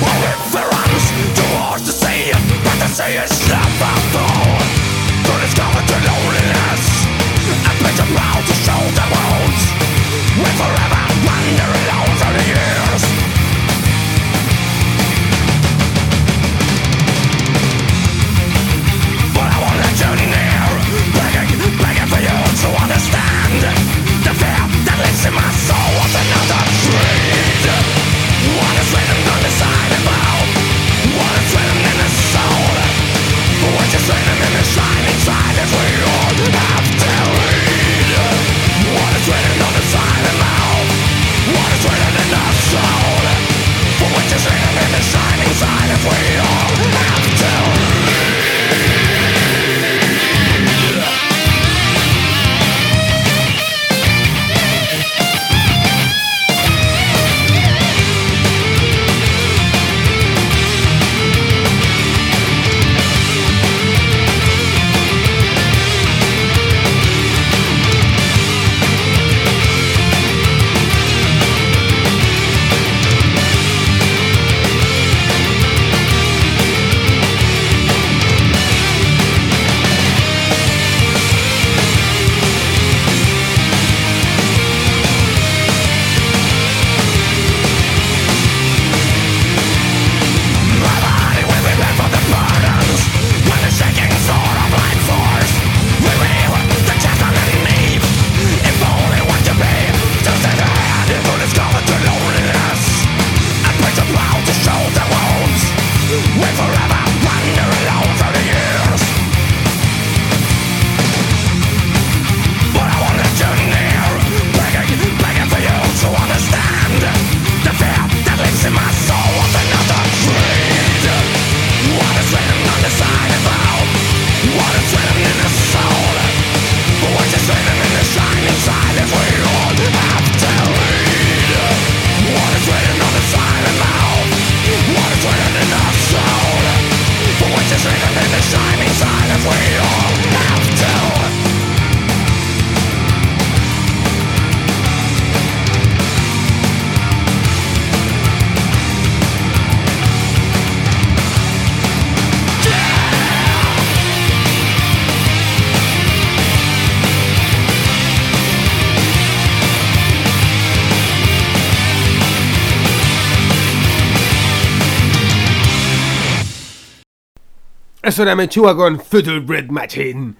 Eso era Mechuga con Future Bread Machine.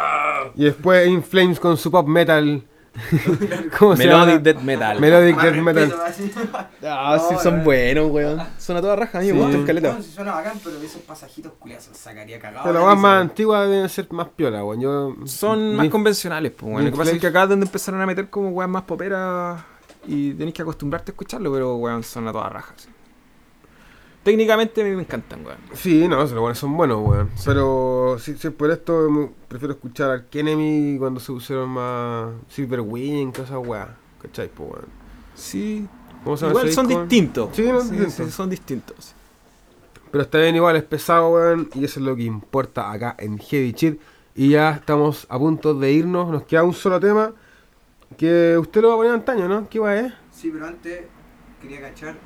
Y después In Flames con su pop metal. ¿Cómo se llama? Melodic Death Metal. Melodic Más Death respeto, Metal. así. Ah, sí, No, son weón. buenos, weón. Son a toda raja, a mí me gusta el caleta. Bueno, si suena bacán, pero esos pasajitos culiados se sacaría cagado. Pero las más antiguas deben ser más piola, weón. Yo Son más convencionales, pues, weón. Lo que pasa es que acá es donde empezaron a meter como weón más poperas y tenés que acostumbrarte a escucharlo, pero weón, son a toda raja, sí. Técnicamente a mí me encantan, weón. Sí, no, los buenos son buenos, weón. Pero si es por esto, prefiero escuchar al Enemy cuando se pusieron más Silverwing, todas esas weas. ¿Cachai, po, weón? Sí. ¿Cómo se llama Igual ese son disco? distintos. Sí, no, sí, distintos. sí, son distintos. Pero está bien, igual es pesado, weón. Y eso es lo que importa acá en Heavy Shit. Y ya estamos a punto de irnos. Nos queda un solo tema que usted lo va a poner antaño, ¿no? ¿Qué va, Sí, pero antes quería cachar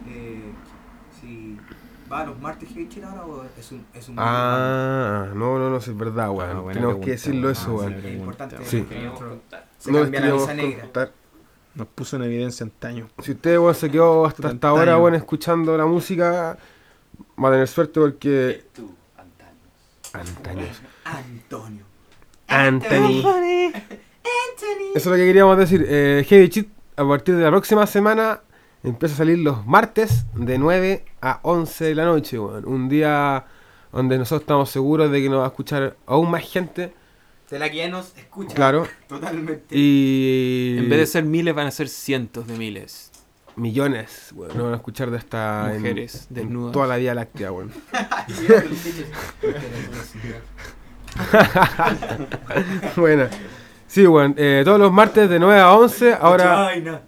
si va a los martes Heavy Chill ahora o es un Ah, no, es verdad, weón. Ah, buena Tenemos que pregunta, decirlo weón. eso, Ah, weón. es importante. Sí. Queríamos contar. Se No les cambia la queríamos visa negra. contar. Nos puso en evidencia antaño. Si usted, weón, se quedó hasta Antaño. ahora, weón, escuchando la música, va a tener suerte porque... Tú, antaños. Antaños. Antonio. Anthony. Eso es lo que queríamos decir. Heavy Shit, a partir de la próxima semana, empieza a salir los martes de 9 a 11 de la noche, weón. Un día donde nosotros estamos seguros de que nos va a escuchar aún más gente. De la que ya nos escucha. Claro. Totalmente. Y... En vez de ser miles, van a ser cientos de miles. millones, weón, nos van a escuchar de esta... Mujeres en desnudas. toda la Vía Láctea, weón. Bueno. Sí, weón. Todos los martes de 9 a 11. Ahora...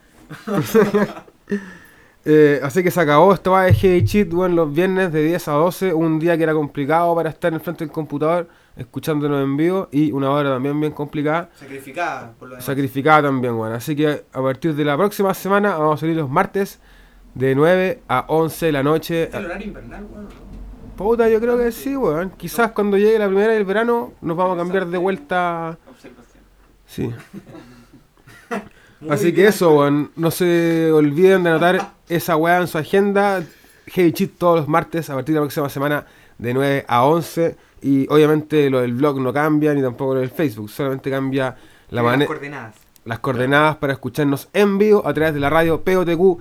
así que se acabó, esto va de Heavy Shit, weón, los viernes de 10 a 12, un día que era complicado para estar en el frente del computador, escuchándonos en vivo, y una hora también bien complicada, Sacrificada por lo demás. sacrificada también, weón. Así que a partir de la próxima semana vamos a salir los martes de 9 a 11 de la noche. ¿Es el horario invernal, weón? ¿No? Puta, yo creo que sí, weón. Quizás cuando llegue la primera del verano nos vamos a cambiar de vuelta. Observación. Sí. Muy Así que bien. eso, weón. No se olviden de anotar esa weá en su agenda. Heavy Cheat todos los martes a partir de la próxima semana de 9 a 11. Y obviamente lo del blog no cambia, ni tampoco lo del Facebook. Solamente cambia la Las manera. coordenadas. Las coordenadas para escucharnos en vivo a través de la radio POTQ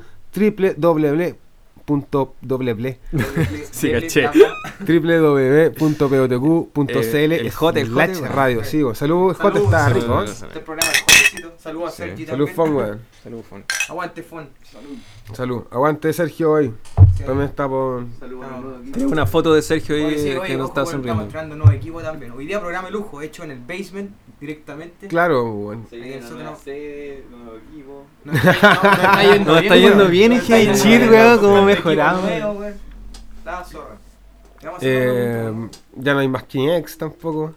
Sí, caché. www.potq.cl el J, radio, sí, weón. Salud, J, está Salud, rico, ¿eh? Este programa es jodecito. Saludos a Sergi Salud, también. Fon, weón. Salud, Fon. Aguante, Fon. Salud. Aguante Sergio hoy. También está por. Saludos a nuevo Tengo una foto de Sergio ahí Oye, sí, que oye, nos ojo, está weón, estamos sonriendo. entrando nuevo equipo también. Hoy día programa de lujo, hecho en el basement directamente. Claro, weón. Se viene una Nosotros nueva no- sede, nuevo equipo. No está yendo Nos está yendo bien en Heavy Cheat, weón, como mejoramos. La zorra. ¿Qué vamos a hacer Ya no hay más King X tampoco.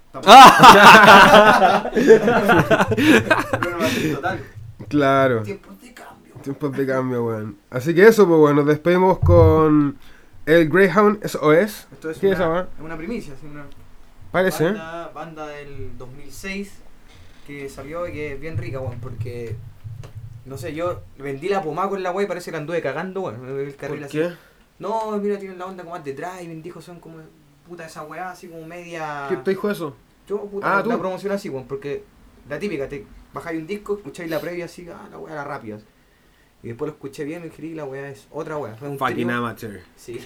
Total. Claro. Tiempos de cambio. Tiempos de cambio, weón. Así que eso, pues bueno, nos despedimos con el Greyhound SOS. Esto es ¿Qué es esa, una, weón? es una primicia, es una Parece, ¿eh? banda del 2006 que salió y que es bien rica, weón, porque no sé, yo vendí la pomada con la wey, parece que anduve cagando, weón, el carril ¿Por así. qué? No, mira, tienen la onda como más de driving, dijo, son como puta esa weá, así como media. ¿Quién te dijo eso? Yo, puta, Ah, ¿tú? la promoción así, weón, porque la típica, te bajáis un disco, escucháis la previa así, la weá, la rápida. Y después lo escuché bien y dije, la weá es otra weá. Fue un Fucking trío. amateur. Sí.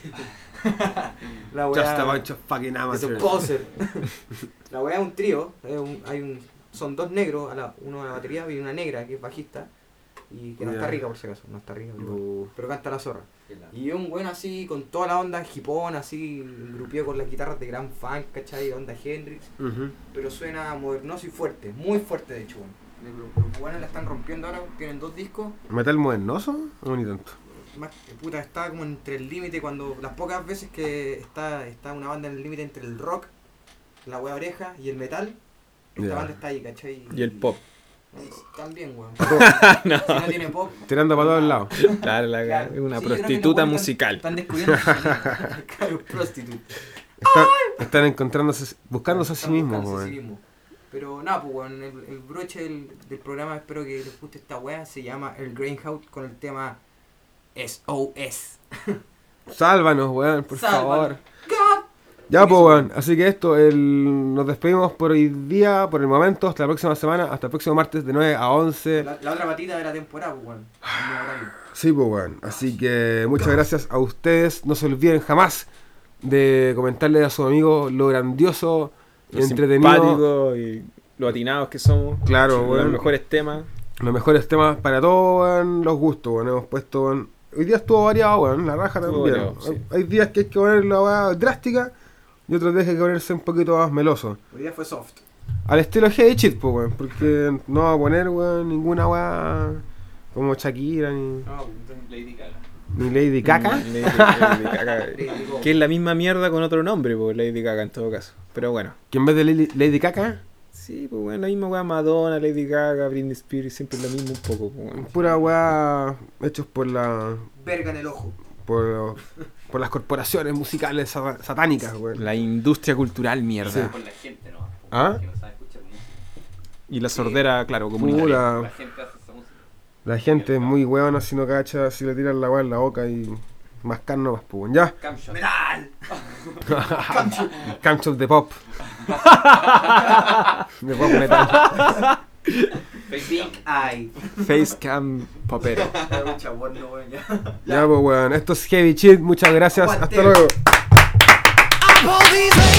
La weá. Just a bunch of fucking Es un amateurs. poser. La weá es un trío. Son dos negros, uno a la batería y una negra que es bajista. Y que no está Ya. rica por si acaso, no está rica. Bu. Pero canta la zorra. Y un buen así, con toda la onda hipón, así, grupido con las guitarras de Grand Funk, ¿cachai? Onda Hendrix. Ujú. Pero suena modernoso y fuerte, muy fuerte de hecho, weón. Los buenos la están rompiendo ahora, tienen 2 discos. ¿Metal modernoso? O ni tanto. Más, puta, está como entre el límite cuando las pocas veces que está una banda en el límite entre el rock, la wea oreja y el metal, esta Ya. banda está ahí, ¿cachai? Y el pop. También, weón. No. Si no tiene pop. Tirando para todos lados. Claro, claro. es una Sí, yo creo que los prostituta buenos musical. Están descubriendo. Claro, prostituta. Están encontrándose, buscándose a sí Están mismos, buscándose a sí weón. mismos. Pero nada, pues weón, el broche del programa, espero que les guste esta wea, se llama El Greyhound con el tema SOS. Sálvanos, weón, por Sálvanos. favor. God. Ya, pues, weón. Así que esto, nos despedimos por hoy día, por el momento, hasta la próxima semana, hasta el próximo martes de 9 a 11. La otra patita de la temporada, pues weón. No horario. Sí, pues, weón. Así que muchas gracias a ustedes. No se olviden jamás de comentarle a sus amigos lo grandioso y Lo entretenido. simpáticos y lo atinados que somos. Claro, Los weón. mejores temas. Los mejores temas para todos, weón, los gustos, weón. Hemos puesto, weón. Hoy día estuvo variado, weón. La raja Estuvo también. variado, sí. Hay días que hay que poner la weá drástica y otros días que hay que ponerse un poquito más meloso. Hoy día fue soft. Al estilo Heavy Cheat, pues, weón. Porque no va a poner, weón, ninguna weá como Shakira ni, No, Lady Gaga. ni Lady Caca. Lady Gaga. Lady Gaga. Que es la misma mierda con otro nombre, pues Lady Gaga en todo caso. Pero bueno. Que en vez de Lady Caca, Sí, pues bueno, la misma weá Madonna, Lady Gaga, Britney Spears, siempre es lo mismo un poco, pues bueno. pura weá hechos por Verga en el ojo. por las corporaciones musicales satánicas, weón. La industria cultural mierda. Con la gente, ¿no? ¿Ah? Que no sabe escuchar música. Y la sordera, claro, comunitaria. La Pura. gente hace esa música. La gente es muy weona si no cacha, si le tiran la weá en la boca y mascar nomás, pues, weón. Ya. Camshot. ¡Metal! Camp de pop. De pop metal. Big Eye. Facecam popero. Mucha porno, weón, ya. Ya, pues, weón. Esto es Heavy Cheat. Muchas gracias. Aguante. Hasta luego. All these